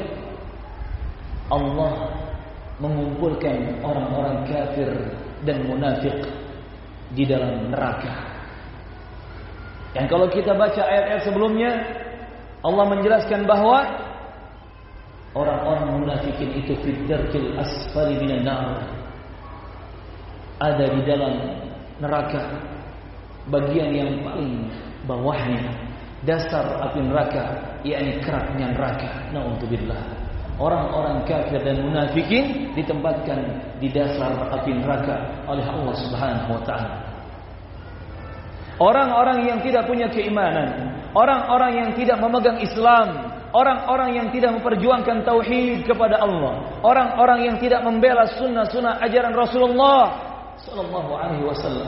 Allah mengumpulkan orang-orang kafir dan munafik di dalam neraka. Dan kalau kita baca ayat-ayat sebelumnya, Allah menjelaskan bahawa orang-orang munafikin itu fi dzarkil asfali minan nar, ada di dalam neraka bagian yang paling bawahnya, dasar api neraka, yakni keraknya neraka. Na'udzubillah. Orang-orang kafir dan munafikin ditempatkan di dasar api neraka oleh Allah Subhanahu wa taala. Orang-orang yang tidak punya keimanan, orang-orang yang tidak memegang Islam, orang-orang yang tidak memperjuangkan tauhid kepada Allah, orang-orang yang tidak membela sunnah-sunnah ajaran Rasulullah sallallahu alaihi wasallam,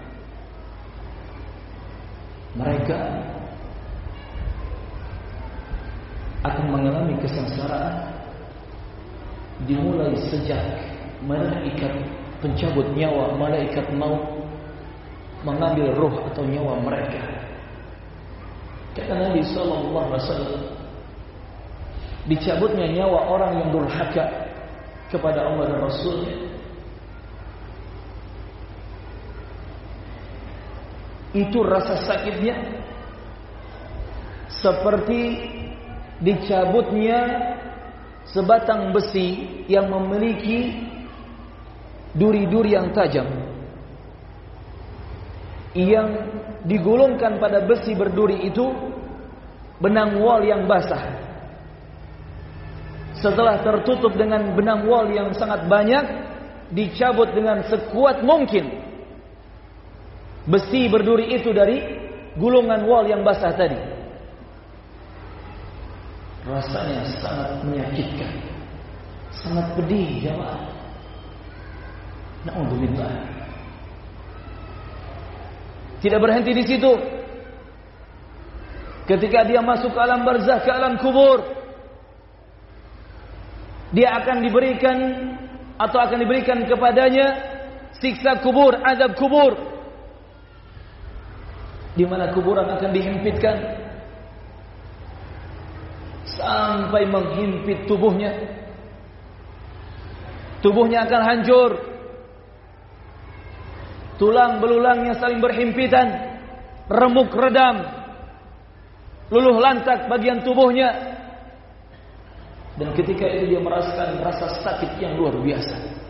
mereka akan mengalami kesengsaraan dimulai sejak malaikat pencabut nyawa, malaikat maut mengambil roh atau nyawa mereka. Kata Nabi sallallahu alaihi wasallam, dicabutnya nyawa orang yang durhaka kepada Allah dan Rasulnya, itu rasa sakitnya seperti dicabutnya sebatang besi yang memiliki duri-duri yang tajam, yang digulungkan pada besi berduri itu benang wol yang basah. Setelah tertutup dengan benang wol yang sangat banyak, dicabut dengan sekuat mungkin besi berduri itu dari gulungan wol yang basah tadi. Rasanya sangat menyakitkan, sangat pedih, jemaah. Na'udzubillah. Tidak berhenti di situ. Ketika dia masuk ke alam barzakh, ke alam kubur, dia akan diberikan atau akan diberikan kepadanya siksa kubur, azab kubur, di mana kuburan akan dihimpitkan sampai menghimpit tubuhnya. Tubuhnya akan hancur, tulang belulangnya saling berhimpitan, remuk redam, luluh lantak bagian tubuhnya. Dan ketika itu dia merasakan rasa sakit yang luar biasa.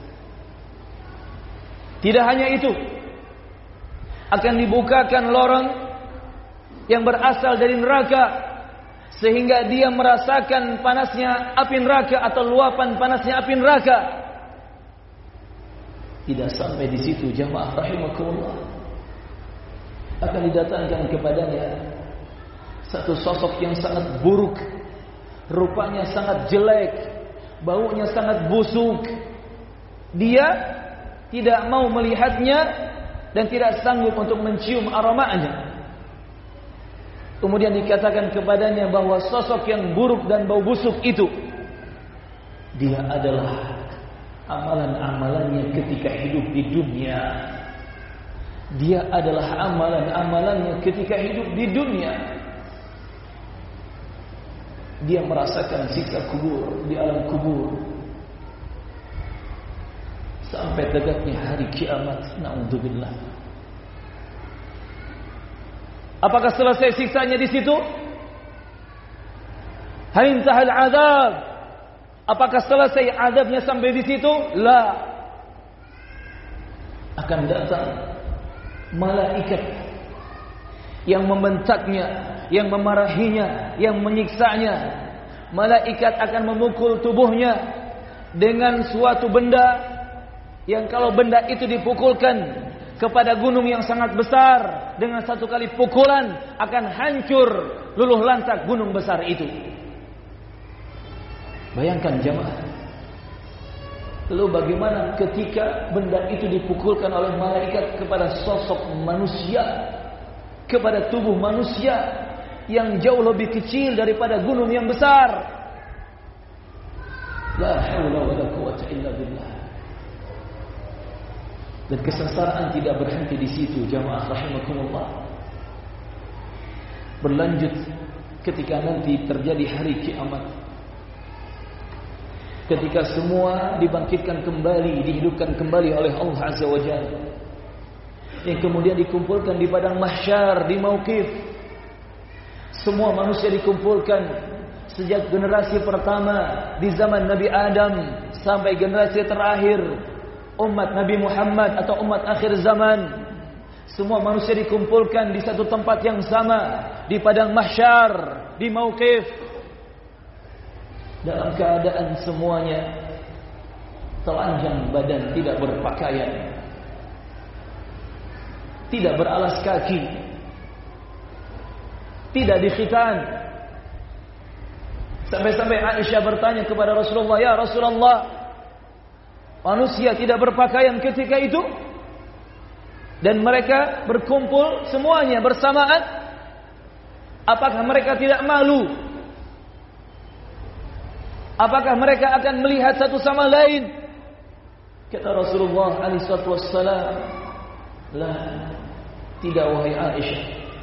Tidak hanya itu, akan dibukakan lorong yang berasal dari neraka, sehingga dia merasakan panasnya api neraka atau luapan panasnya api neraka. Tidak sampai di situ, jamaah rahimakumullah, akan didatangkan kepadanya satu sosok yang sangat buruk, rupanya sangat jelek, baunya sangat busuk. Dia tidak mau melihatnya dan tidak sanggup untuk mencium aromanya. Kemudian dikatakan kepadanya bahwa sosok yang buruk dan bau busuk itu, dia adalah amalan-amalannya ketika hidup di dunia. Dia adalah amalan-amalannya ketika hidup di dunia. dia merasakan siksa kubur di alam kubur sampai tegaknya hari kiamat. Na'udzubillah. Apakah selesai siksanya di situ? Hal intahal azab. Apakah selesai azabnya sampai di situ? La. Akan datang malaikat yang membentaknya, yang memarahinya, yang menyiksanya. Malaikat akan memukul tubuhnya dengan suatu benda yang kalau benda itu dipukulkan kepada gunung yang sangat besar, dengan satu kali pukulan akan hancur luluh lantak gunung besar itu. Bayangkan jemaah. Lalu bagaimana ketika benda itu dipukulkan oleh malaikat kepada sosok manusia, kepada tubuh manusia yang jauh lebih kecil daripada gunung yang besar. La haula wala quwwata illa billah. Dan kesengsaraan tidak berhenti di situ, jamaah rahimakumullah. Berlanjut ketika nanti terjadi hari kiamat, ketika semua dibangkitkan kembali, dihidupkan kembali oleh Allah Azza wa Jalla, yang kemudian dikumpulkan di padang mahsyar, di mauqif. Semua manusia dikumpulkan sejak generasi pertama di zaman Nabi Adam sampai generasi terakhir umat Nabi Muhammad atau umat akhir zaman. Semua manusia dikumpulkan di satu tempat yang sama, di padang mahsyar, di mauqif, dalam keadaan semuanya telanjang badan, tidak berpakaian, tidak beralas kaki, tidak dikhitan. Sampai-sampai Aisyah bertanya kepada Rasulullah, "Ya Rasulullah, manusia tidak berpakaian ketika itu dan mereka berkumpul semuanya bersamaan, apakah mereka tidak malu? Apakah mereka akan melihat satu sama lain?" Kata Rasulullah alaihi wasallam, "La, tidak wahai Aisyah.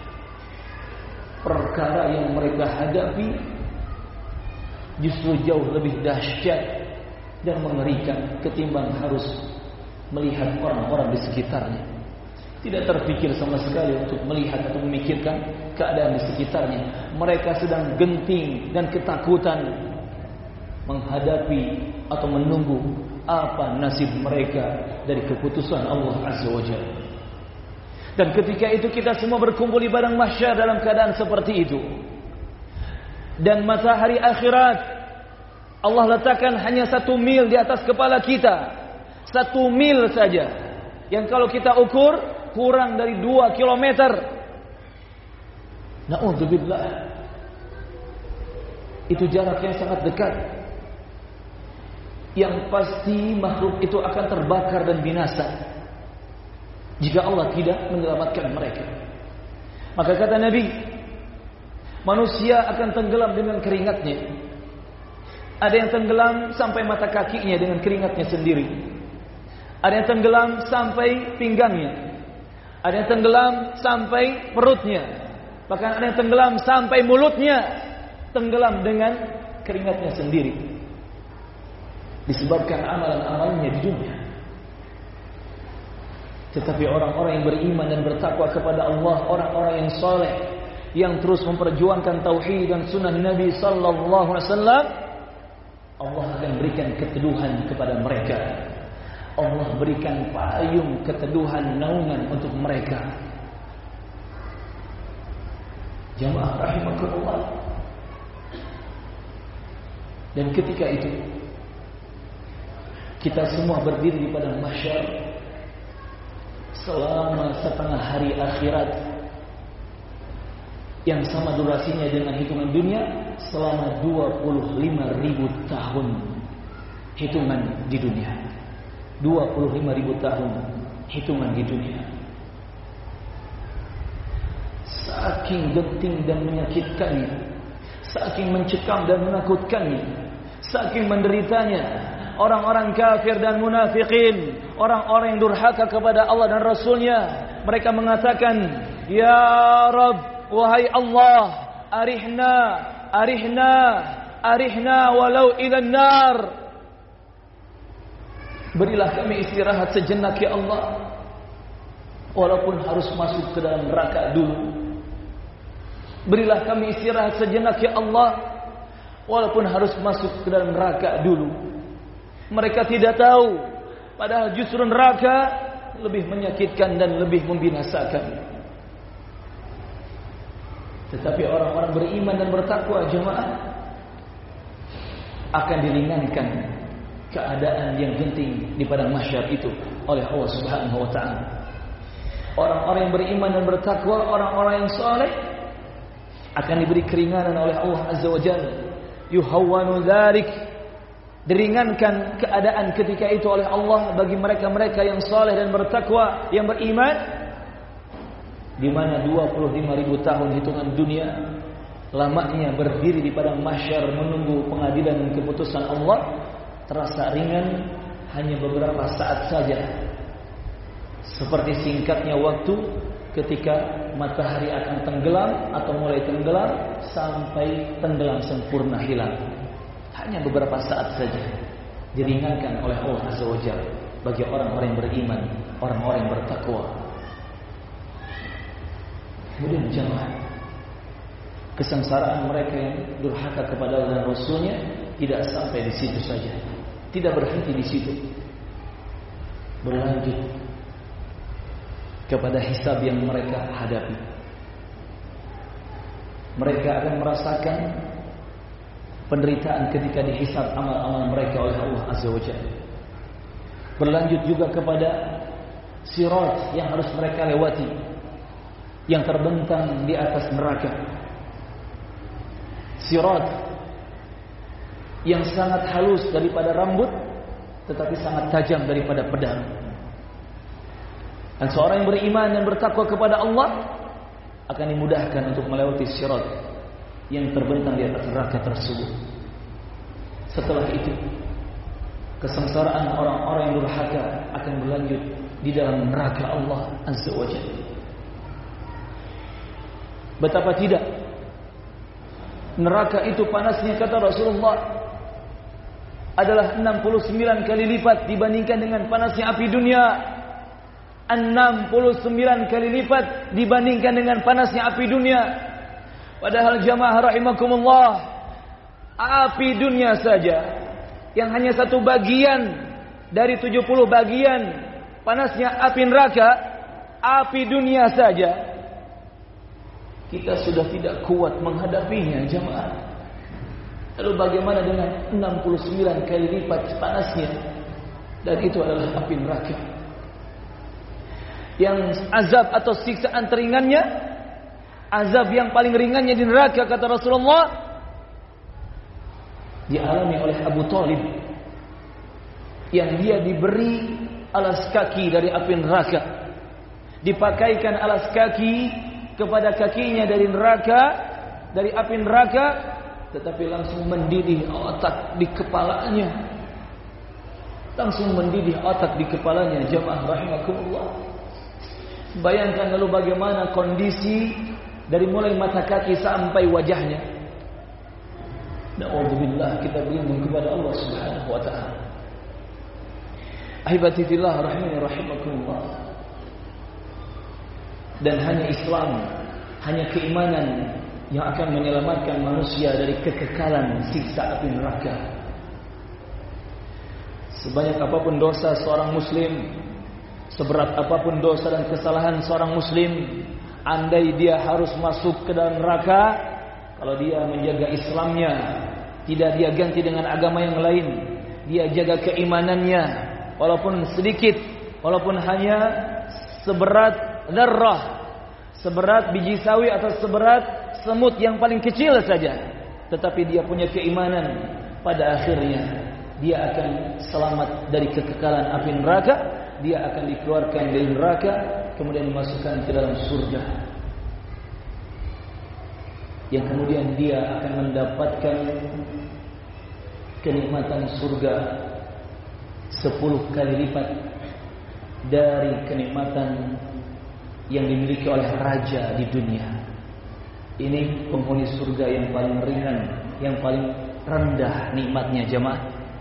Perkara yang mereka hadapi justru jauh lebih dahsyat dan mengerikan ketimbang harus melihat orang-orang di sekitarnya. Tidak terpikir sama sekali untuk melihat atau memikirkan keadaan di sekitarnya. Mereka sedang genting dan ketakutan menghadapi atau menunggu apa nasib mereka dari keputusan Allah Azza wa Jalla. Dan ketika itu kita semua berkumpul di padang mahsyar dalam keadaan seperti itu. Dan matahari akhirat Allah letakkan hanya satu mil di atas kepala kita. Satu mil saja. Yang kalau kita ukur kurang dari dua kilometer. Na'udzubillah. Itu jarak yang sangat dekat. Yang pasti makhluk itu akan terbakar dan binasa jika Allah tidak menyelamatkan mereka. Maka kata Nabi, manusia akan tenggelam dengan keringatnya. Ada yang tenggelam sampai mata kakinya dengan keringatnya sendiri. Ada yang tenggelam sampai pinggangnya. Ada yang tenggelam sampai perutnya. Bahkan ada yang tenggelam sampai mulutnya. Tenggelam dengan keringatnya sendiri. Disebabkan amalan-amalannya di dunia. Tetapi orang-orang yang beriman dan bertakwa kepada Allah, orang-orang yang saleh, yang terus memperjuangkan tauhid dan sunnah Nabi sallallahu alaihi wasallam, Allah akan berikan keteduhan kepada mereka. Allah berikan payung keteduhan naungan untuk mereka. Jamaah rahimakumullah. Dan ketika itu kita semua berdiri di padang mahsyar selama setengah hari akhirat yang sama durasinya dengan hitungan dunia selama dua puluh lima ribu tahun hitungan di dunia. dua puluh lima ribu tahun hitungan di dunia. Saking genting dan menyakitkannya, saking mencekam dan menakutkannya, saking menderitanya orang-orang kafir dan munafikin, orang-orang yang durhaka kepada Allah dan Rasulnya. Mereka mengatakan, "Ya Rabb, wahai Allah, arihna arihna arihna walau ilan nar. Berilah kami istirahat sejenak ya Allah, walaupun harus masuk ke dalam neraka dulu. Berilah kami istirahat sejenak ya Allah, walaupun harus masuk ke dalam neraka dulu. Mereka tidak tahu, padahal justru neraka lebih menyakitkan dan lebih membinasakan. Tetapi orang-orang beriman dan bertakwa jemaah akan diringankan keadaan yang genting di padang mahsyar itu oleh Allah Subhanahu wa taala. Orang-orang yang beriman dan bertakwa, orang-orang yang saleh akan diberi keringanan oleh Allah Azza wa Jalla. Yuhawwanu dzalik, diringankan keadaan ketika itu oleh Allah bagi mereka-mereka yang saleh dan bertakwa, yang beriman, di mana dua puluh lima ribu tahun hitungan dunia lamanya berdiri di padang mahsyar menunggu pengadilan dan keputusan Allah terasa ringan hanya beberapa saat saja, seperti singkatnya waktu ketika matahari akan tenggelam atau mulai tenggelam sampai tenggelam sempurna hilang. Hanya beberapa saat saja diringankan oleh Allah Azza wa Jalla bagi orang-orang yang beriman, orang-orang yang bertakwa. Kemudian jemaah, kesengsaraan mereka yang durhaka kepada Allah dan Rasulnya tidak sampai di situ saja, tidak berhenti di situ, berlanjut kepada hisab yang mereka hadapi. Mereka akan merasakan penderitaan ketika dihisab amal-amal mereka oleh Allah Azza wa Jalla. Berlanjut juga kepada sirat yang harus mereka lewati, yang terbentang di atas neraka. Sirat yang sangat halus daripada rambut, tetapi sangat tajam daripada pedang. Dan seorang yang beriman dan bertakwa kepada Allah akan dimudahkan untuk melewati sirat yang terbentang di atas neraka tersebut. Setelah itu, kesengsaraan orang-orang yang durhaka akan berlanjut di dalam neraka Allah Azza wa Jalla. Betapa tidak, neraka itu panasnya, kata Rasulullah, adalah enam puluh sembilan kali lipat dibandingkan dengan panasnya api dunia. enam puluh sembilan kali lipat dibandingkan dengan panasnya api dunia. Padahal jamaah rahimakumullah, api dunia saja yang hanya satu bagian dari tujuh puluh bagian panasnya api neraka, api dunia saja kita sudah tidak kuat menghadapinya jamaah. Lalu bagaimana dengan enam puluh sembilan kali lipat panasnya, dan itu adalah api neraka. Yang azab atau siksaan teringannya, azab yang paling ringannya di neraka, kata Rasulullah, dialami oleh Abu Talib, yang dia diberi alas kaki dari api neraka, dipakaikan alas kaki kepada kakinya dari neraka, dari api neraka, tetapi langsung mendidih otak di kepalanya. Langsung mendidih otak di kepalanya, jamaah rahimakumullah. Bayangkan lalu bagaimana kondisi dari mulai mata kaki sampai wajahnya. Na'udzubillah, kita berlindung kepada Allah Subhanahu wa ta'ala. Ahibati fillah rahimani rahimakumullah. Dan hanya Islam, hanya keimanan yang akan menyelamatkan manusia dari kekekalan siksa api neraka. Sebanyak apapun dosa seorang muslim, seberat apapun dosa dan kesalahan seorang muslim, andai dia harus masuk ke dalam neraka, kalau dia menjaga Islamnya, tidak dia ganti dengan agama yang lain, dia jaga keimanannya, walaupun sedikit, walaupun hanya seberat dzarrah, seberat biji sawi atau seberat semut yang paling kecil saja, tetapi dia punya keimanan, pada akhirnya dia akan selamat dari kekekalan api neraka. Dia akan dikeluarkan dari neraka, kemudian dimasukkan ke dalam surga, yang kemudian dia akan mendapatkan kenikmatan surga sepuluh kali lipat dari kenikmatan yang dimiliki oleh raja di dunia. Ini penghuni surga yang paling ringan, yang paling rendah nikmatnya jemaah.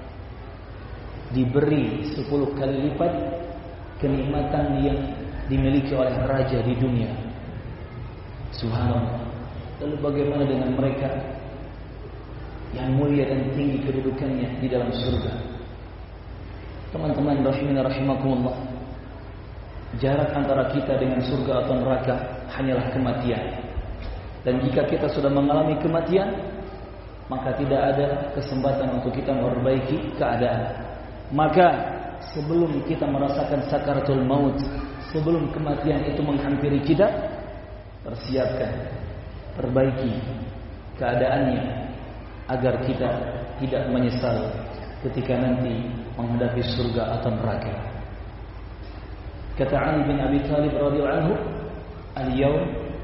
Diberi sepuluh kali lipat kenikmatan yang dimiliki oleh raja di dunia. Subhanallah. Lalu bagaimana dengan mereka yang mulia dan tinggi kedudukannya di dalam surga? Teman-teman rahimina rahimakumullah, jarak antara kita dengan surga atau neraka hanyalah kematian. Dan jika kita sudah mengalami kematian, maka tidak ada kesempatan untuk kita memperbaiki keadaan. Maka sebelum kita merasakan sakaratul maut, sebelum kematian itu menghampiri kita, persiapkan, perbaiki keadaannya agar kita tidak menyesal ketika nanti menghadapi surga atau neraka. Kata Ali bin Abi Thalib radhiyallahu anhu, "Al-yawm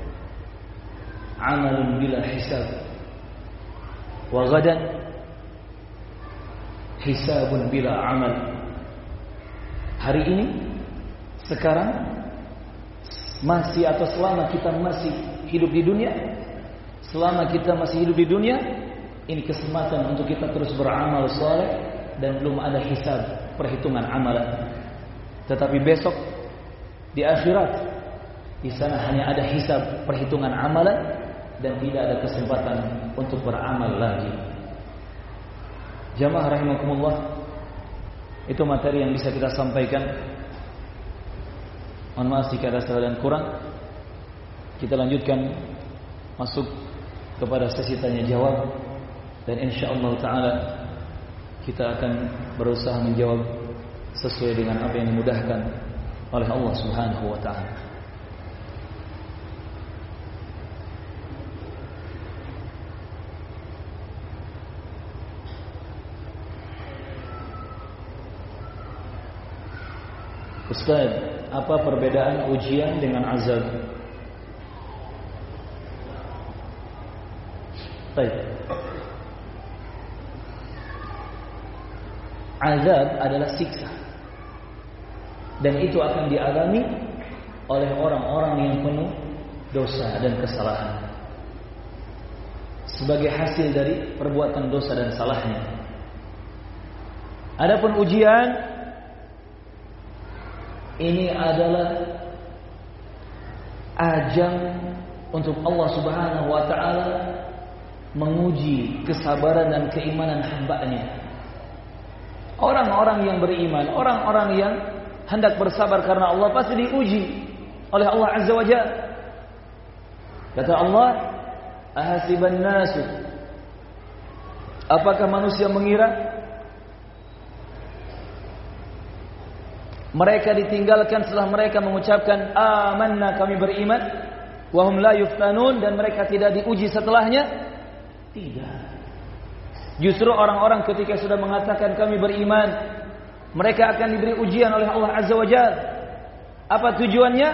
'amalun bila hisab, wa ghadan hisabun bila amal." Hari ini, sekarang, masih atau selama kita masih hidup di dunia, selama kita masih hidup di dunia, ini kesempatan untuk kita terus beramal saleh dan belum ada hisab, perhitungan amalan. Tetapi besok di akhirat, di sana hanya ada hisab, perhitungan amalan, dan tidak ada kesempatan untuk beramal lagi. Jamaah rahimakumullah, itu materi yang bisa kita sampaikan. Mohon maaf jika ada salah dan kurang. Kita lanjutkan masuk kepada sesi tanya jawab, dan insyaallah taala kita akan berusaha menjawab sesuai dengan apa yang dimudahkan oleh Allah Subhanahu wa taala. Ustaz, apa perbedaan ujian dengan azab? Baik. Azab adalah siksa, dan itu akan dialami oleh orang-orang yang penuh dosa dan kesalahan sebagai hasil dari perbuatan dosa dan salahnya. Adapun ujian, ini adalah ajang untuk Allah Subhanahu wa taala menguji kesabaran dan keimanan hamba-Nya. Orang-orang yang beriman, orang-orang yang hendak bersabar karena Allah pasti diuji oleh Allah Azza wa Jalla. Kata Allah, "Ahasiban nasu", apakah manusia mengira mereka ditinggalkan setelah mereka mengucapkan amanna, kami beriman, wahum la yuftanun, dan mereka tidak diuji setelahnya? Tidak. Justru orang-orang ketika sudah mengatakan kami beriman, mereka akan diberi ujian oleh Allah Azza wa Jalla. Apa tujuannya?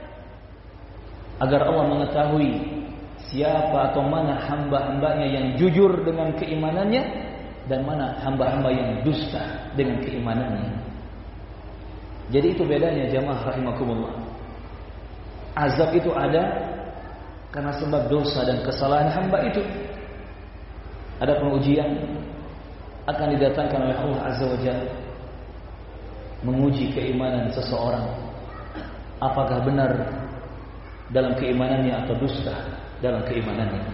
Agar Allah mengetahui siapa atau mana hamba-hambanya yang jujur dengan keimanannya, dan mana hamba-hamba yang dusta dengan keimanannya. Jadi itu bedanya jamaah rahimakumullah. Azab itu ada karena sebab dosa dan kesalahan hamba itu. Adapun ujian akan didatangkan oleh Allah Azza wa Jalla, menguji keimanan seseorang, apakah benar dalam keimanannya atau dusta dalam keimanannya.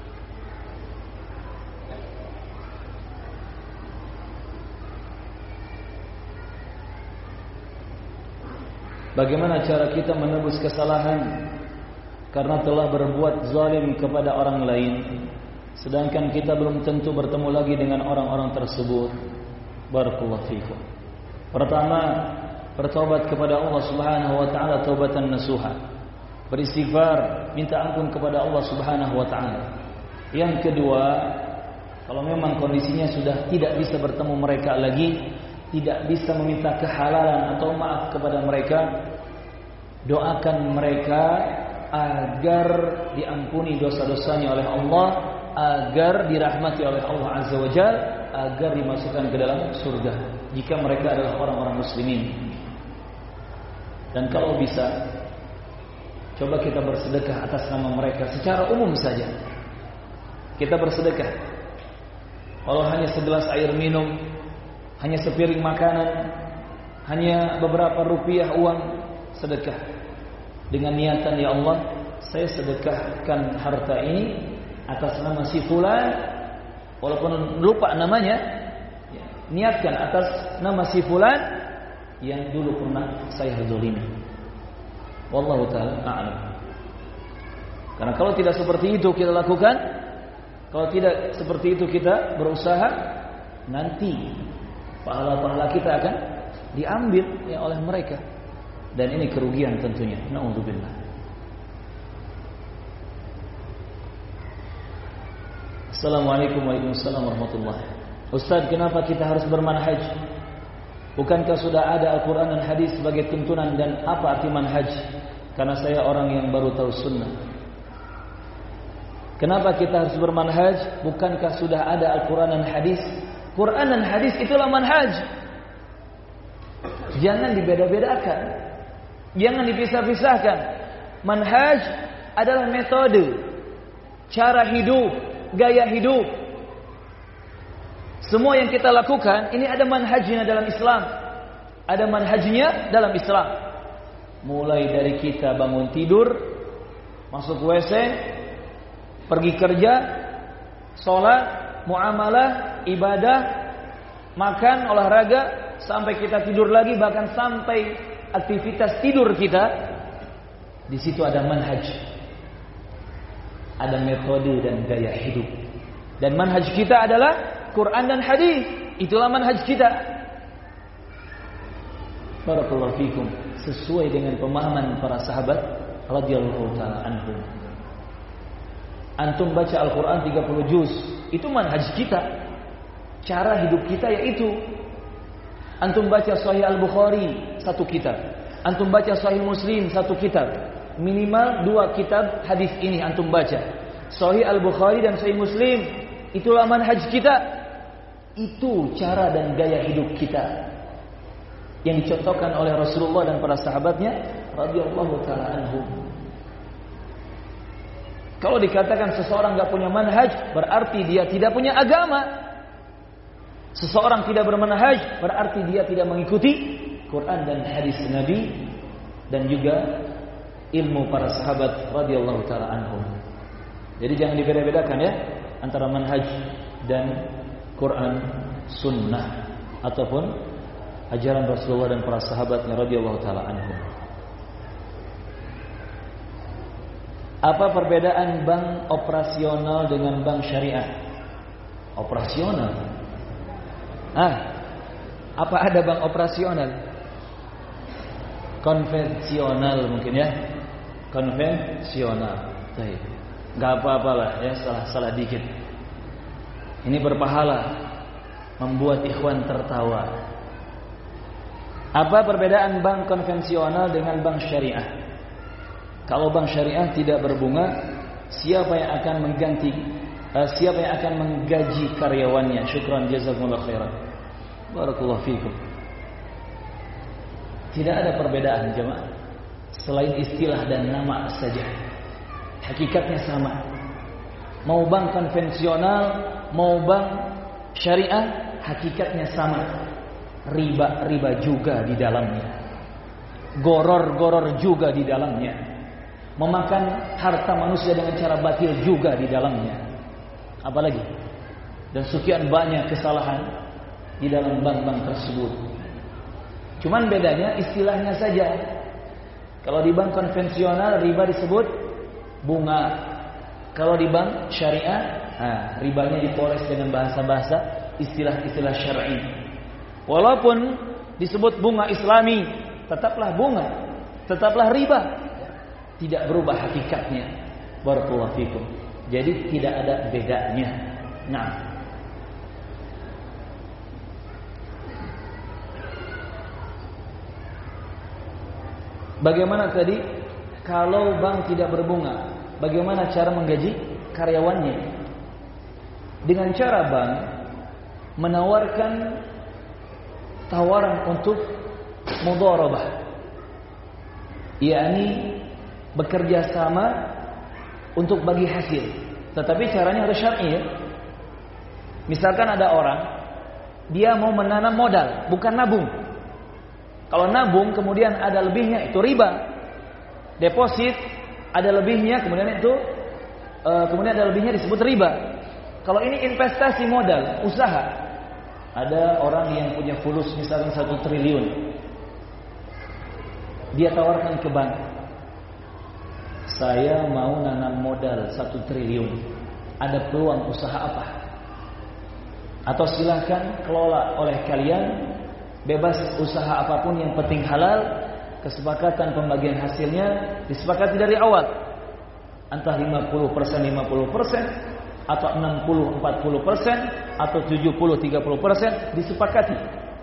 Bagaimana cara kita menebus kesalahan karena telah berbuat zalim kepada orang lain, sedangkan kita belum tentu bertemu lagi dengan orang-orang tersebut? Barakallahu fiikum. Pertama, bertobat kepada Allah Subhanahu wa taala taubatan nasuha. Beristighfar, minta ampun kepada Allah Subhanahu wa taala. Yang kedua, kalau memang kondisinya sudah tidak bisa bertemu mereka lagi, tidak bisa meminta kehalalan atau maaf kepada mereka, doakan mereka agar diampuni dosa-dosanya oleh Allah, agar dirahmati oleh Allah Azza wa Jalla, agar dimasukkan ke dalam surga jika mereka adalah orang-orang muslimin. Dan kalau bisa, Coba kita bersedekah atas nama mereka secara umum saja. Kita bersedekah. Kalau hanya segelas air minum, hanya sepiring makanan, hanya beberapa rupiah uang, sedekah. Dengan niatan, ya Allah, saya sedekahkan harta ini atas nama si fulan, walaupun lupa namanya, ya, niatkan atas nama si fulan yang dulu pernah saya zalimi. Wallahu ta'ala a'lam. Karena kalau tidak seperti itu kita lakukan, kalau tidak seperti itu kita berusaha, nanti pahala-pahala kita akan diambil ya oleh mereka, dan ini kerugian tentunya. Na'udzubillah. Assalamualaikum warahmatullahi wabarakatuh. Ustaz, kenapa kita harus bermanhaj? Bukankah sudah ada Al-Quran dan hadis sebagai tuntunan, dan apa arti manhaj? Karena saya orang yang baru tahu sunnah. Kenapa kita harus bermanhaj? Bukankah sudah ada Al-Quran dan hadis? Quran dan hadis itulah manhaj. Jangan dibeda-bedakan, jangan dipisah-pisahkan. Manhaj adalah metode, cara hidup, gaya hidup. Semua yang kita lakukan ini ada manhajnya dalam Islam. Ada manhajnya dalam Islam. Mulai dari kita bangun tidur, masuk W C, pergi kerja, sholat, muamalah, ibadah, makan, olahraga, sampai kita tidur lagi, bahkan sampai aktivitas tidur kita. Di situ ada manhaj, ada metode dan gaya hidup. Dan manhaj kita adalah Quran dan hadis. Itulah manhaj kita. Barakallahu fikum. Sesuai dengan pemahaman para sahabat radhiyallahu ta'ala anhum. Antum baca Al-Quran tiga puluh juz, itu manhaj kita, cara hidup kita yaitu. Antum baca Sahih Al-Bukhari, satu kitab. Antum baca Sahih Muslim, satu kitab. Minimal dua kitab hadis ini antum baca. Sahih Al-Bukhari dan Sahih Muslim, itulah manhaj kita. Itu cara dan gaya hidup kita yang dicontohkan oleh Rasulullah dan para sahabatnya radhiyallahu ta'ala anhum. Kalau dikatakan seseorang gak punya manhaj, berarti dia tidak punya agama. Seseorang tidak bermanhaj, berarti dia tidak mengikuti Quran dan hadis Nabi, dan juga ilmu para sahabat radhiyallahu ta'ala anhum. Jadi jangan dibeda-bedakan ya, antara manhaj dan Quran, sunnah, ataupun ajaran Rasulullah dan para sahabatnya radhiyallahu ta'ala anhum. Apa perbedaan bank operasional dengan bank syariah? Operasional? Ah, apa ada bank operasional? Konvensional mungkin ya. Konvensional. Baik. Gak apa-apalah ya, salah-salah dikit. Ini berpahala, membuat ikhwan tertawa. Apa perbedaan bank konvensional dengan bank syariah? Kalau bank syariah tidak berbunga, siapa yang akan mengganti, uh, siapa yang akan menggaji karyawannya? Syukran jazakumullah khairan. Barakallahu fikum. Tidak ada perbedaan jemaah, selain istilah dan nama saja. Hakikatnya sama. Mau bank konvensional, mau bank syariah, hakikatnya sama. Riba-riba juga di dalamnya, goror-goror juga di dalamnya, memakan harta manusia dengan cara batil juga di dalamnya. Apalagi, dan sekian banyak kesalahan di dalam bank-bank tersebut. Cuman bedanya istilahnya saja. Kalau di bank konvensional riba disebut bunga. Kalau di bank syariah, nah, ribanya dipoles dengan bahasa-bahasa istilah-istilah syar'i. Walaupun disebut bunga Islami, tetaplah bunga, tetaplah riba, tidak berubah hakikatnya. Barakallahu fikum. Jadi tidak ada bedanya. Nah, bagaimana tadi kalau bank tidak berbunga? Bagaimana cara menggaji karyawannya? Dengan cara bank menawarkan tawaran untuk mudharabah, yakni bekerja sama untuk bagi hasil. Tetapi caranya harus syar'i ya. Misalkan ada orang, dia mau menanam modal, bukan nabung. Kalau nabung kemudian ada lebihnya, itu riba. Deposit ada lebihnya, kemudian itu uh, kemudian ada lebihnya disebut riba. Kalau ini investasi modal, usaha. Ada orang yang punya fulus misalkan satu triliun. Dia tawarkan ke bank, saya mau nanam modal satu triliun. Ada peluang usaha apa? Atau silahkan kelola oleh kalian, bebas usaha apapun yang penting halal. Kesepakatan pembagian hasilnya disepakati dari awal. Entah lima puluh persen lima puluh persen, atau enam puluh empat puluh persen, atau tujuh puluh tiga puluh persen, disepakati.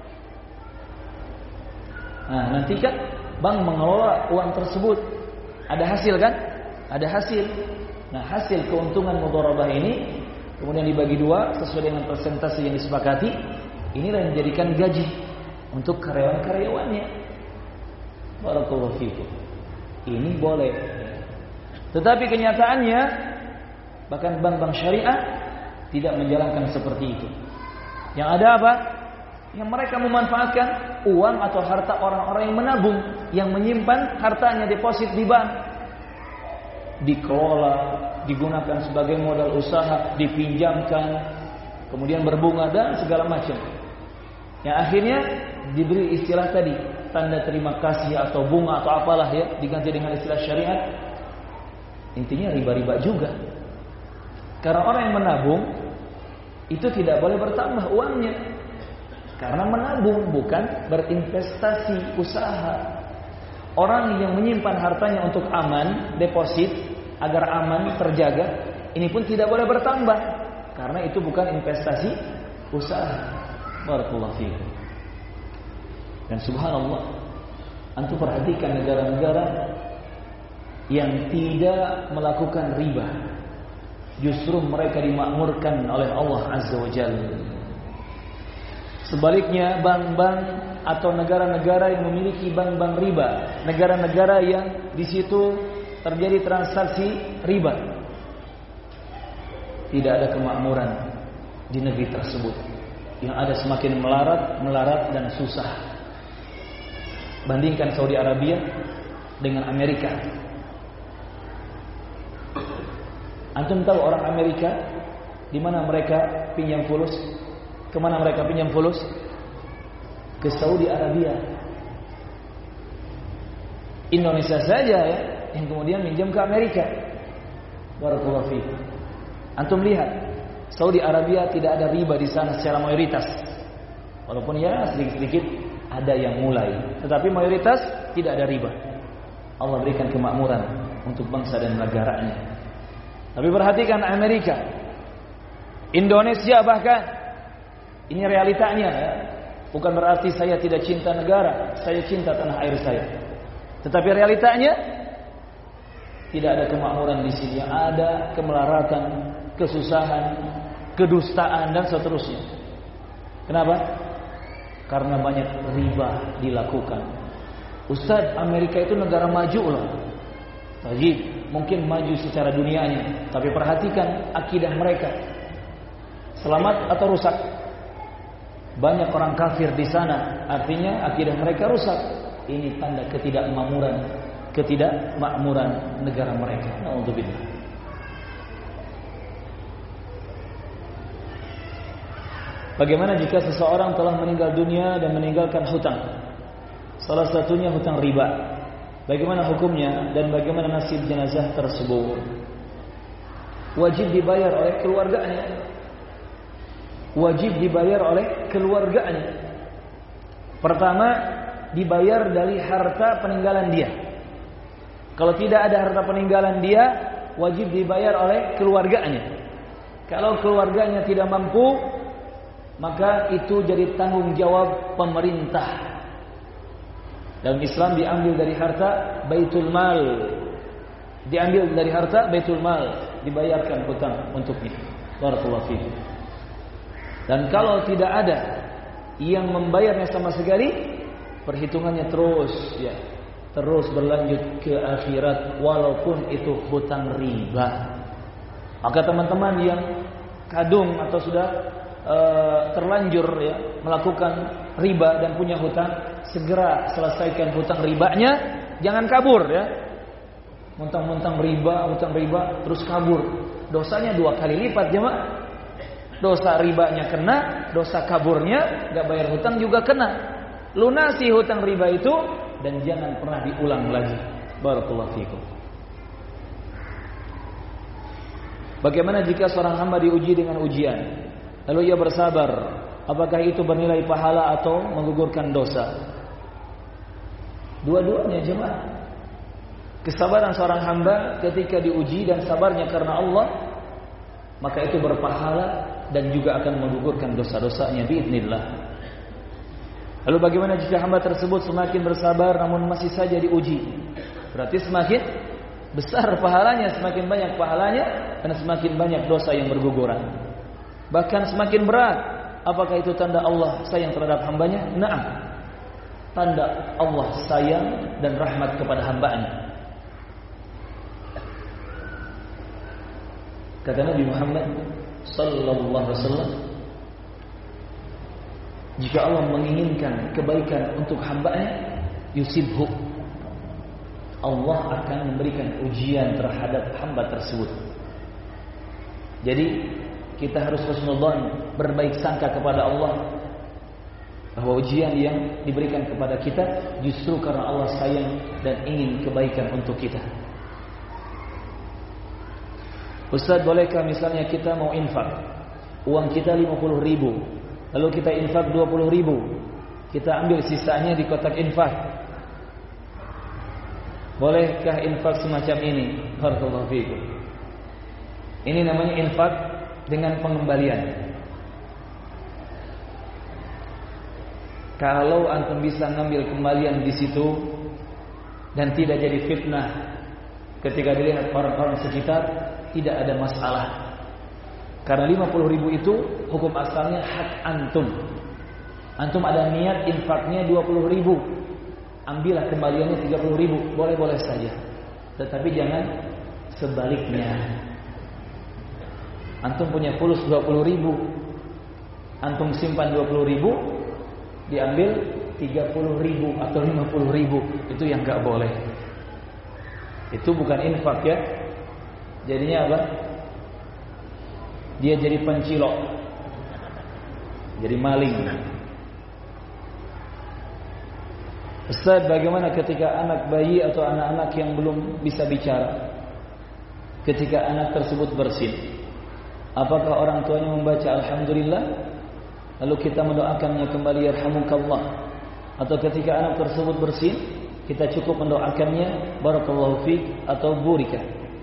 Nah, nanti kan bank mengelola uang tersebut. Ada hasil kan? Ada hasil. Nah, hasil keuntungan mudharabah ini kemudian dibagi dua sesuai dengan persentase yang disepakati. Inilah yang dijadikan gaji untuk karyawan-karyawannya. Barakallahu fiikum. Ini boleh. Tetapi kenyataannya bahkan bank-bank syariah tidak menjalankan seperti itu. Yang ada apa? Yang mereka memanfaatkan uang atau harta orang-orang yang menabung, yang menyimpan hartanya deposit di bank, dikelola, digunakan sebagai modal usaha, dipinjamkan, kemudian berbunga dan segala macam. Yang akhirnya diberi istilah tadi, tanda terima kasih atau bunga atau apalah ya, diganti dengan istilah syariat. Intinya riba-riba juga. Karena orang yang menabung itu tidak boleh bertambah uangnya. Karena menabung bukan berinvestasi usaha. Orang yang menyimpan hartanya untuk aman, deposit, agar aman, terjaga, ini pun tidak boleh bertambah. Karena itu bukan investasi usaha. Barakallahu fiikum. Dan subhanallah, antum perhatikan negara-negara yang tidak melakukan riba, justru mereka dimakmurkan oleh Allah Azza wa Jalla. Sebaliknya, bank-bank atau negara-negara yang memiliki bank-bank riba, negara-negara yang di situ terjadi transaksi riba, tidak ada kemakmuran di negeri tersebut. Yang ada semakin melarat, melarat dan susah. Bandingkan Saudi Arabia dengan Amerika. Antum tahu orang Amerika di mana mereka pinjam fulus? Kemana mereka pinjam fulus? Ke Saudi Arabia. Indonesia saja ya yang kemudian minjam ke Amerika. Barakallahu fiikum. Antum lihat, Saudi Arabia tidak ada riba di sana secara mayoritas. Walaupun ya sedikit-sedikit ada yang mulai, tetapi mayoritas tidak ada riba. Allah berikan kemakmuran untuk bangsa dan negaranya. Tapi perhatikan Amerika, Indonesia bahkan, ini realitanya ya. Bukan berarti saya tidak cinta negara, saya cinta tanah air saya. Tetapi realitanya tidak ada kemakmuran di sini, ada kemelaratan, kesusahan, kedustaan dan seterusnya. Kenapa? Karena banyak riba dilakukan. Ustaz, Amerika itu negara maju loh. Tajib, mungkin maju secara dunianya, tapi perhatikan akidah mereka. Selamat atau rusak? Banyak orang kafir di sana, artinya akidah mereka rusak. Ini tanda ketidakmakmuran, ketidakmakmuran negara mereka. Na'udzubillah. Bagaimana jika seseorang telah meninggal dunia dan meninggalkan hutang? Salah satunya hutang riba. Bagaimana hukumnya dan bagaimana nasib jenazah tersebut? Wajib dibayar oleh keluarganya. Wajib dibayar oleh keluarganya. Pertama, dibayar dari harta peninggalan dia. Kalau tidak ada harta peninggalan dia, wajib dibayar oleh keluarganya. Kalau keluarganya tidak mampu, maka itu jadi tanggung jawab pemerintah. Dalam Islam diambil dari harta Baitul Mal. Diambil dari harta Baitul Mal, dibayarkan hutang untuknya. Barakallahu fiikum. Dan kalau tidak ada yang membayarnya sama sekali, perhitungannya terus ya. terus berlanjut ke akhirat walaupun itu hutang riba. Maka teman-teman yang kadung atau sudah e, terlanjur ya melakukan riba dan punya hutang, segera selesaikan hutang ribanya, jangan kabur ya. Muntang-muntang riba, hutang riba terus kabur. Dosanya dua kali lipat jemaah. Dosa ribanya kena, dosa kaburnya enggak bayar hutang juga kena. Lunasi hutang riba itu dan jangan pernah diulang lagi. Barakallahu fikum. Bagaimana jika seorang hamba diuji dengan ujian, lalu ia bersabar, apakah itu bernilai pahala atau menggugurkan dosa? Dua-duanya jemaah. Kesabaran seorang hamba ketika diuji dan sabarnya karena Allah, maka itu berpahala dan juga akan menggugurkan dosa-dosanya biidznillah. Lalu bagaimana jika hamba tersebut semakin bersabar namun masih saja diuji? Berarti semakin besar pahalanya, semakin banyak pahalanya, dan semakin banyak dosa yang berguguran. Bahkan semakin berat. Apakah itu tanda Allah sayang terhadap hambanya? Naam. Tanda Allah sayang dan rahmat kepada hambanya. Kata Nabi Muhammad sallallahu alaihi wasallam, jika Allah menginginkan kebaikan untuk hambanya, yusibhu, Allah akan memberikan ujian terhadap hamba tersebut. Jadi kita harus husnudzan, berbaik sangka kepada Allah bahwa ujian yang diberikan kepada kita justru karena Allah sayang dan ingin kebaikan untuk kita. Ustaz, bolehkah misalnya kita mau infak, uang kita lima puluh ribu, lalu kita infak dua puluh ribu, kita ambil sisanya di kotak infak, bolehkah infak semacam ini? Barakallahu fiikum. Ini namanya infak dengan pengembalian. Kalau antum bisa ngambil kembalian di situ dan tidak jadi fitnah ketika dilihat orang-orang sekitar, tidak ada masalah. Karena lima puluh ribu itu hukum asalnya hak antum. Antum ada niat infaknya dua puluh ribu, ambillah kembaliannya tiga puluh ribu, boleh-boleh saja. Tetapi jangan sebaliknya. Antum punya fulus dua puluh ribu, antum simpan dua puluh ribu, diambil tiga puluh ribu atau lima puluh ribu, itu yang enggak boleh. Itu bukan infak ya. Jadinya apa? Dia jadi pencilok, jadi maling. Ustaz, bagaimana ketika anak bayi atau anak-anak yang belum bisa bicara, ketika anak tersebut bersin, apakah orang tuanya membaca Alhamdulillah, lalu kita mendoakannya kembali yarhamukallah, atau ketika anak tersebut bersin kita cukup mendoakannya barakallahu fiik atau burika?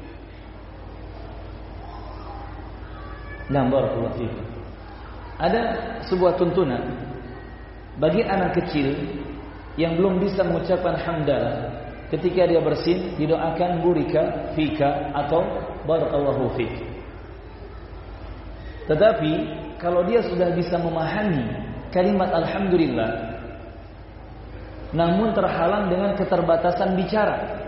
Nah, barakallahu fiik. Ada sebuah tuntunan bagi anak kecil yang belum bisa mengucapkan hamdalah, ketika dia bersin didoakan burika fika atau barakallahu fiik. Tetapi kalau dia sudah bisa memahami kalimat alhamdulillah namun terhalang dengan keterbatasan bicara,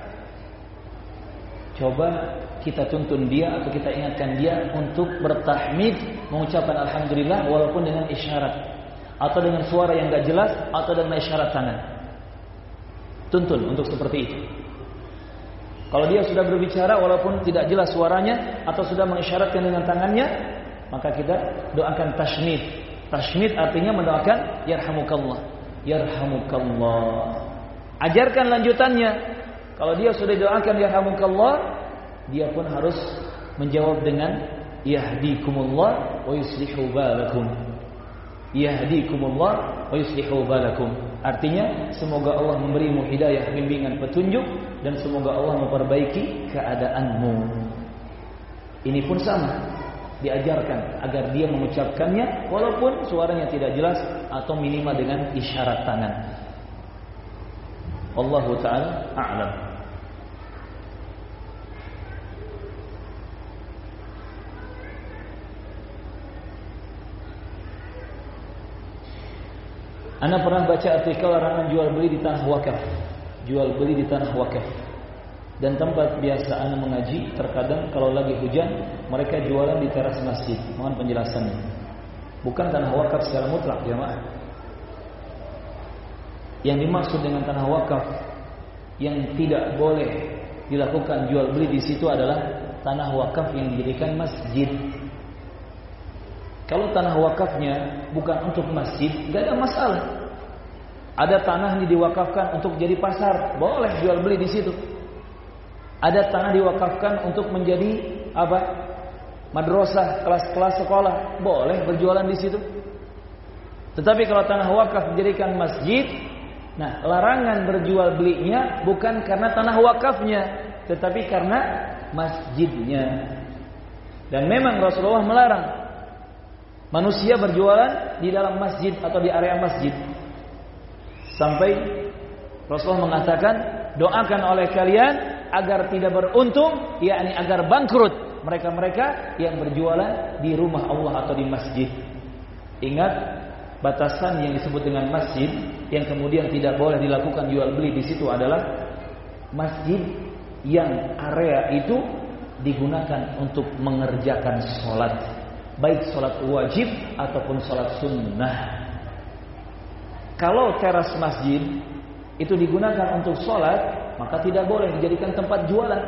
coba kita tuntun dia atau kita ingatkan dia untuk bertahmid, mengucapkan alhamdulillah walaupun dengan isyarat atau dengan suara yang enggak jelas atau dengan isyarat tangan. Tuntun untuk seperti itu. Kalau dia sudah berbicara walaupun tidak jelas suaranya atau sudah mengisyaratkan dengan tangannya, maka kita doakan tashmid. Tashmid artinya mendoakan yarhamukallah, yarhamukallah. Ajarkan lanjutannya. Kalau dia sudah doakan yarhamukallah, dia pun harus menjawab dengan yahdikumullah wa yuslihu balakum. Yahdikumullah wa yuslihu balakum. Artinya semoga Allah memberimu hidayah, bimbingan, petunjuk, dan semoga Allah memperbaiki keadaanmu. Ini pun sama, diajarkan agar dia mengucapkannya walaupun suaranya tidak jelas atau minimal dengan isyarat tangan. Wallahu ta'ala a'lam. Ana pernah baca artikel larangan jual beli di tanah wakaf jual beli di tanah wakaf. Dan tempat biasa ana mengaji, terkadang kalau lagi hujan mereka jualan di teras masjid. Mohon penjelasannya. Bukan tanah wakaf secara mutlak, jemaah. Yang dimaksud dengan tanah wakaf yang tidak boleh dilakukan jual beli di situ adalah tanah wakaf yang dijadikan masjid. Kalau tanah wakafnya bukan untuk masjid, nggak ada masalah. Ada tanah ini diwakafkan untuk jadi pasar, boleh jual beli di situ. Ada tanah diwakafkan untuk menjadi apa? Madrasah, kelas-kelas sekolah, boleh berjualan di situ. Tetapi kalau tanah wakaf dijadikan masjid, nah larangan berjual belinya bukan karena tanah wakafnya, tetapi karena masjidnya. Dan memang Rasulullah melarang manusia berjualan di dalam masjid atau di area masjid. Sampai Rasulullah mengatakan, doakan oleh kalian agar tidak beruntung, yakni agar bangkrut mereka-mereka yang berjualan di rumah Allah atau di masjid. Ingat, batasan yang disebut dengan masjid yang kemudian tidak boleh dilakukan jual beli di situ adalah masjid yang area itu digunakan untuk mengerjakan sholat, baik sholat wajib ataupun sholat sunnah. Kalau teras masjid itu digunakan untuk sholat, maka tidak boleh dijadikan tempat jualan.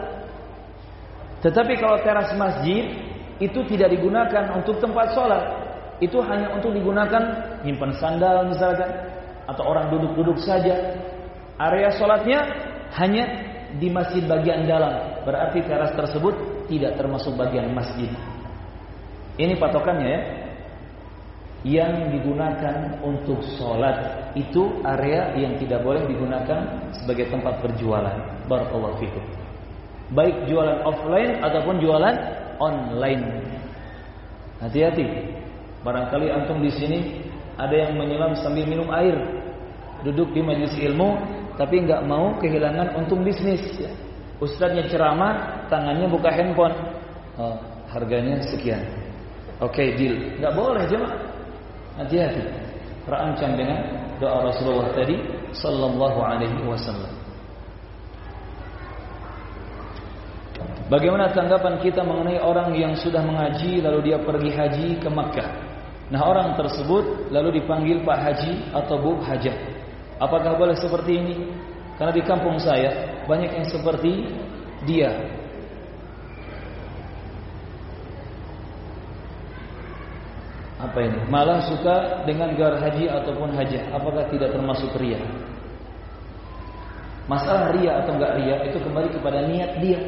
Tetapi kalau teras masjid itu tidak digunakan untuk tempat sholat, itu hanya untuk digunakan nyimpan sandal misalkan, atau orang duduk-duduk saja. Area sholatnya hanya di masjid bagian dalam, berarti teras tersebut tidak termasuk bagian masjid. Ini patokannya ya. Yang digunakan untuk sholat itu area yang tidak boleh digunakan sebagai tempat berjualan. Barakallahu fikum. Baik jualan offline ataupun jualan online. Hati-hati. Barangkali antum di sini ada yang menyelam sambil minum air, duduk di majelis ilmu, tapi nggak mau kehilangan untung bisnis. Ustadznya ceramah, tangannya buka handphone. Oh, harganya sekian. Oke, okay, deal. Nggak boleh jemaah. Hati-hati, terancam dengan doa Rasulullah tadi sallallahu alaihi wasallam. Bagaimana tanggapan kita mengenai orang yang sudah mengaji lalu dia pergi haji ke Makkah? Nah, orang tersebut lalu dipanggil Pak Haji atau Bu Hajah. Apakah boleh seperti ini? Karena di kampung saya banyak yang seperti dia. Apa ini? Malah suka dengan gelar haji ataupun hajah. Apakah tidak termasuk riya? Masalah riya atau enggak riya itu kembali kepada niat dia.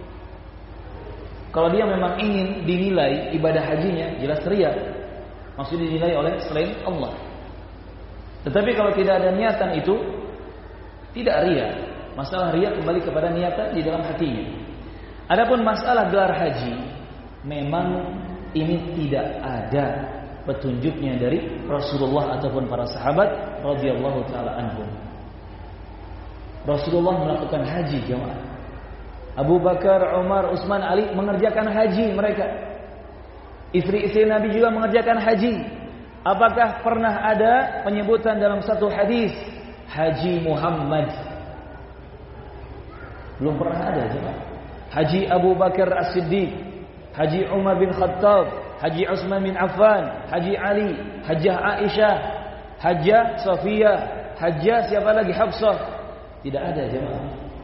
Kalau dia memang ingin dinilai ibadah hajinya, jelas riya. Maksudnya dinilai oleh selain Allah. Tetapi kalau tidak ada niatan itu, tidak riya. Masalah riya kembali kepada niatan di dalam hatinya. Adapun masalah gelar haji, memang ini tidak ada petunjuknya dari Rasulullah ataupun para sahabat radhiyallahu taala anhum. Rasulullah melakukan haji jemaah. Abu Bakar, Umar, Utsman, Ali mengerjakan haji mereka. Istri-istri Nabi juga mengerjakan haji. Apakah pernah ada penyebutan dalam satu hadis Haji Muhammad? Belum pernah ada jemaah. Haji Abu Bakar As-Siddiq, Haji Umar bin Khattab, Haji Utsman bin Affan, Haji Ali, Hajjah Aisyah, Hajjah Sofia, Hajjah siapa lagi? Hafsah. Tidak ada jemaah.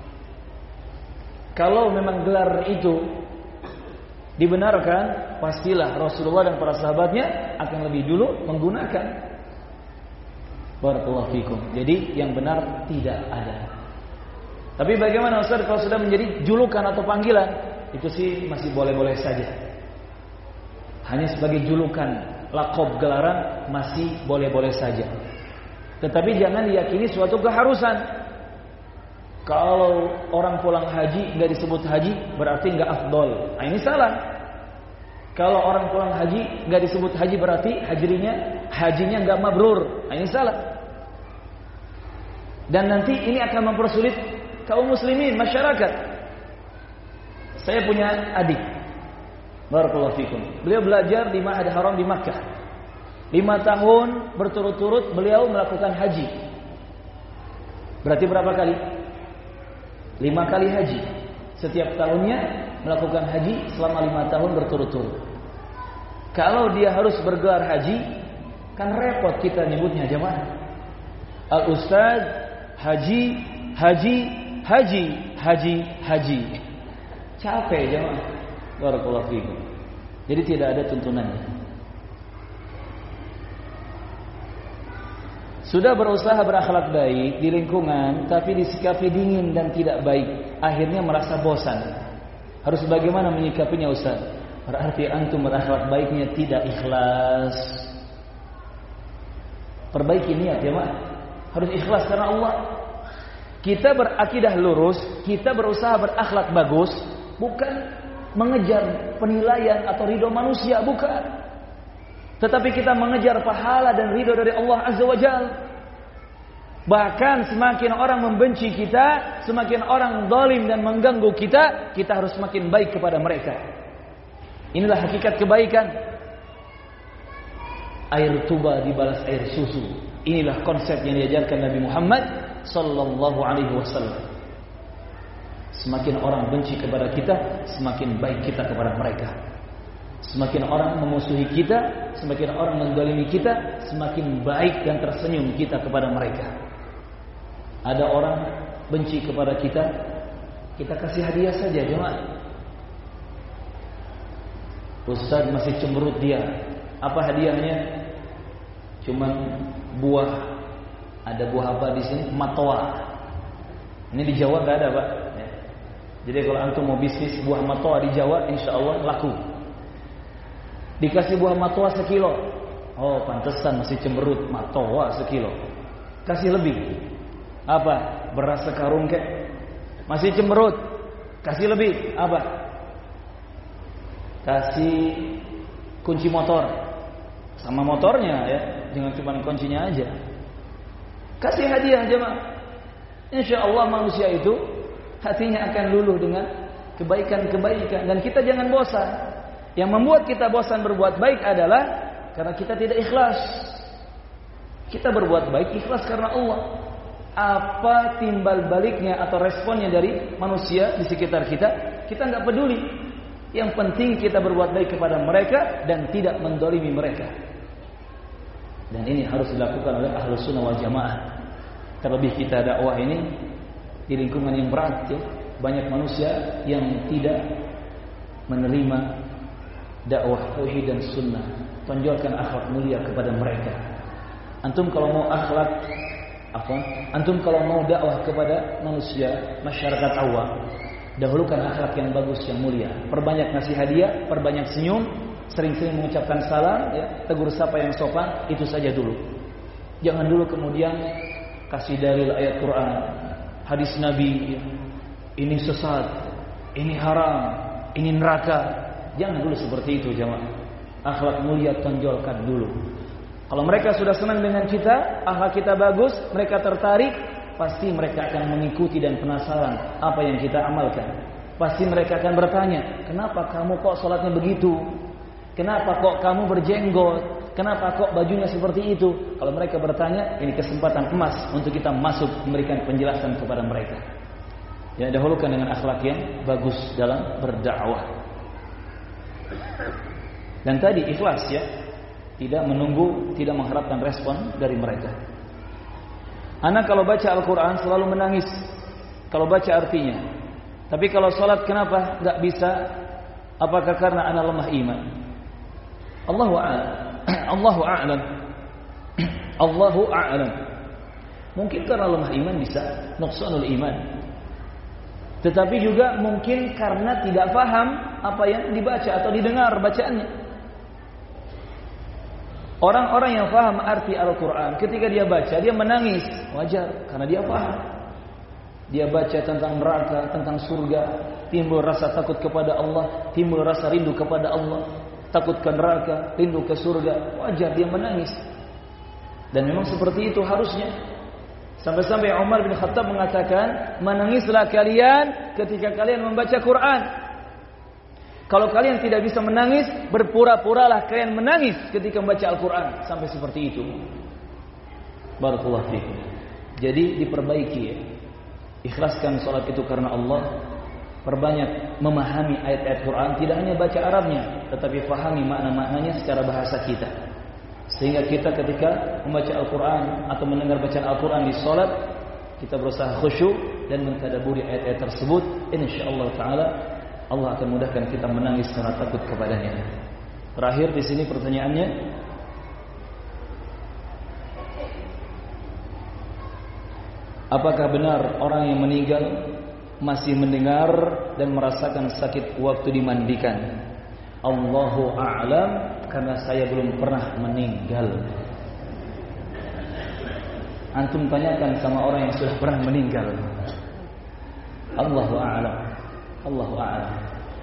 Kalau memang gelar itu dibenarkan, pastilah Rasulullah dan para sahabatnya akan lebih dulu menggunakan. Barakallahu fikum. Jadi yang benar tidak ada. Tapi bagaimana Ustaz kalau sudah menjadi julukan atau panggilan? Itu sih masih boleh-boleh saja. Hanya sebagai julukan, lakob, gelaran masih boleh-boleh saja. Tetapi jangan diyakini suatu keharusan. Kalau orang pulang haji nggak disebut haji, berarti nggak afdol. Nah, ini salah. Kalau orang pulang haji nggak disebut haji, berarti hajinya hajinya nggak mabrur. Nah, ini salah. Dan nanti ini akan mempersulit kaum muslimin, masyarakat. Saya punya adik, barakallahu fikum. Beliau belajar di Ma'had Haram di Makkah. Lima tahun berturut-turut beliau melakukan haji. Berarti berapa kali? lima kali haji. Setiap tahunnya melakukan haji selama lima tahun berturut-turut. Kalau dia harus bergelar haji, kan repot kita nyebutnya jemaah. Al-Ustaz haji, haji, haji, haji, haji. Capek jemaah. Barakallahu fiikum. Jadi tidak ada tuntunannya. Sudah berusaha berakhlak baik di lingkungan, tapi disikapi dingin dan tidak baik. Akhirnya merasa bosan. Harus bagaimana menyikapinya Ustaz? Berarti antum berakhlak baiknya tidak ikhlas. Perbaiki niat ya Mak. Harus ikhlas karena Allah. Kita berakidah lurus, kita berusaha berakhlak bagus, bukan mengejar penilaian atau ridho manusia, bukan. Tetapi kita mengejar pahala dan ridho dari Allah Azza wa Jalla. Bahkan semakin orang membenci kita, semakin orang zalim dan mengganggu kita, kita harus semakin baik kepada mereka. Inilah hakikat kebaikan. Air tuba dibalas air susu. Inilah konsep yang diajarkan Nabi Muhammad sallallahu alaihi wasallam. Semakin orang benci kepada kita, semakin baik kita kepada mereka. Semakin orang memusuhi kita, semakin orang menzalimi kita, semakin baik dan tersenyum kita kepada mereka. Ada orang benci kepada kita, kita kasih hadiah saja jemaah. Ustaz masih cemberut dia. Apa hadiahnya? Cuman buah. Ada buah apa di sini? Matoa. Ini di Jawa enggak ada, Pak. Jadi kalau antum mau bisnis buah matoa di Jawa, insya Allah laku. Dikasih buah matoa sekilo. Oh, pantesan masih cemberut, matoa sekilo. Kasih lebih. Apa? Beras sekarung kek. Masih cemberut. Kasih lebih. Apa? Kasih kunci motor. Sama motornya ya, jangan cuma kuncinya aja. Kasih hadiah aja, Mak. Insya Allah manusia itu hatinya akan luluh dengan kebaikan-kebaikan, dan kita jangan bosan. Yang membuat kita bosan berbuat baik adalah karena kita tidak ikhlas. Kita berbuat baik ikhlas karena Allah. Apa timbal baliknya atau responnya dari manusia di sekitar kita, kita nggak peduli. Yang penting kita berbuat baik kepada mereka dan tidak mendolimi mereka. Dan ini harus dilakukan oleh Ahlus Sunnah wal Jamaah. Terlebih kita dakwah ini di lingkungan yang berat ya. Banyak manusia yang tidak menerima dakwah tauhid dan sunnah. Tonjolkan akhlak mulia kepada mereka. Antum kalau mau akhlak apa? Antum kalau mau dakwah kepada manusia, masyarakat awam, dahulukan akhlak yang bagus, yang mulia. Perbanyak ngasih hadiah, perbanyak senyum, sering-sering mengucapkan salam, ya, tegur sapa yang sopan, itu saja dulu. Jangan dulu kemudian kasih dalil ayat Quran, hadis Nabi, ya, ini sesat, ini haram, ini neraka. Jangan dulu seperti itu jemaah. Akhlak mulia tonjolkan dulu. Kalau mereka sudah senang dengan kita, akhlak kita bagus, mereka tertarik, pasti mereka akan mengikuti dan penasaran apa yang kita amalkan. Pasti mereka akan bertanya, kenapa kamu kok sholatnya begitu? Kenapa kok kamu berjenggot? Kenapa kok bajunya seperti itu? Kalau mereka bertanya, ini kesempatan emas untuk kita masuk memberikan penjelasan kepada mereka. Ya, dahulukan dengan akhlak yang bagus dalam berdakwah. Dan tadi ikhlas ya, tidak menunggu, tidak mengharapkan respon dari mereka. Anak kalau baca Al-Quran selalu menangis kalau baca artinya. Tapi kalau sholat kenapa nggak bisa? Apakah karena anak lemah iman? Allahu a'lam. Allahu a'lam. Allahu a'lam. Mungkin karena lemah iman bisa nuqsanul iman. Tetapi juga mungkin karena tidak paham apa yang dibaca atau didengar bacaannya. Orang-orang yang paham arti Al-Quran, ketika dia baca, dia menangis. Wajar, karena dia paham. Dia baca tentang neraka, tentang surga, timbul rasa takut kepada Allah, timbul rasa rindu kepada Allah, takut ke neraka, rindu ke surga. Wajar dia menangis. Dan memang seperti itu harusnya. Sampai-sampai Umar bin Khattab mengatakan, menangislah kalian ketika kalian membaca Quran. Kalau kalian tidak bisa menangis, berpura-puralah kalian menangis ketika membaca Al-Quran. Sampai seperti itu. Barakallahu fiikum. Jadi diperbaiki ya. Ikhlaskan salat itu karena Allah. Perbanyak memahami ayat-ayat Quran, tidak hanya baca Arabnya, tetapi fahami makna-maknanya secara bahasa kita. Sehingga kita ketika membaca Al-Quran atau mendengar bacaan Al-Quran di salat, kita berusaha khusyuk dan mentadabburi ayat-ayat tersebut. Insyaallah taala Allah akan mudahkan kita menangis karena takut kepadanya. Terakhir di sini pertanyaannya, apakah benar orang yang meninggal masih mendengar dan merasakan sakit waktu dimandikan? Allahu a'lam, karena saya belum pernah meninggal. Antum tanyakan sama orang yang sudah pernah meninggal. Allahu a'lam. Allahu a'lam.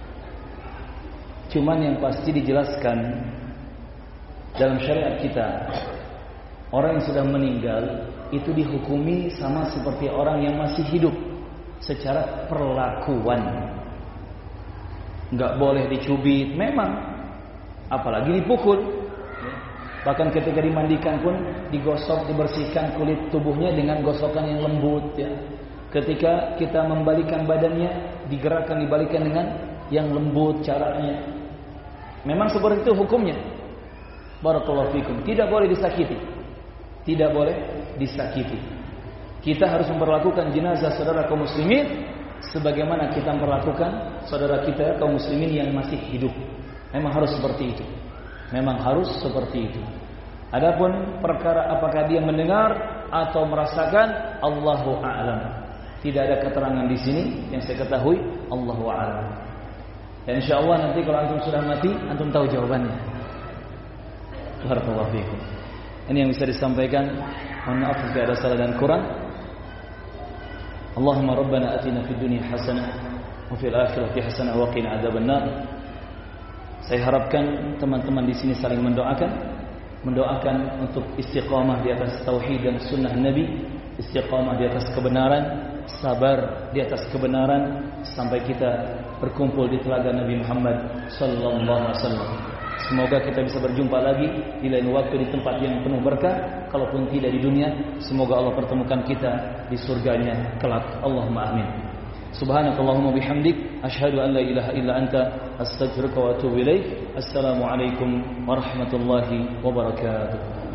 Cuman yang pasti dijelaskan dalam syariat kita, orang yang sudah meninggal itu dihukumi sama seperti orang yang masih hidup secara perlakuan. Enggak boleh dicubit, memang, apalagi dipukul. Bahkan ketika dimandikan pun digosok, dibersihkan kulit tubuhnya dengan gosokan yang lembut ya. Ketika kita membalikan badannya, digerakkan, dibalikan dengan yang lembut caranya. Memang seperti itu hukumnya. Barakallahu fikum. Tidak boleh disakiti. Tidak boleh disakiti. Kita harus memperlakukan jenazah saudara kaum muslimin sebagaimana kita memperlakukan saudara kita kaum muslimin yang masih hidup. Memang harus seperti itu. Memang harus seperti itu. Adapun perkara apakah dia mendengar atau merasakan, Allahu a'lam. Tidak ada keterangan di sini yang saya ketahui, Allahu a'lam. Dan insyaallah nanti kalau antum sudah mati, antum tahu jawabannya. Barakallahu fiikum. Ini yang bisa disampaikan. Mohon maaf jika ada salah dan kurang. Allahumma rabbana atina fid dunya hasanah wa fil akhirati hasanah wa qina adzabannar. Saya harapkan teman-teman di sini saling mendoakan, mendoakan untuk istiqamah di atas tauhid dan sunnah Nabi, istiqamah di atas kebenaran, sabar di atas kebenaran sampai kita berkumpul di telaga Nabi Muhammad sallallahu alaihi wasallam. Semoga kita bisa berjumpa lagi di lain waktu di tempat yang penuh berkah. Kalaupun tidak di dunia, semoga Allah pertemukan kita di surganya kelak. Allahumma amin. Subhanakallahumma bihamdik, asyhadu an la ilaha illa anta, astaghfiruka wa atubu ilaik. Assalamualaikum warahmatullahi wabarakatuh.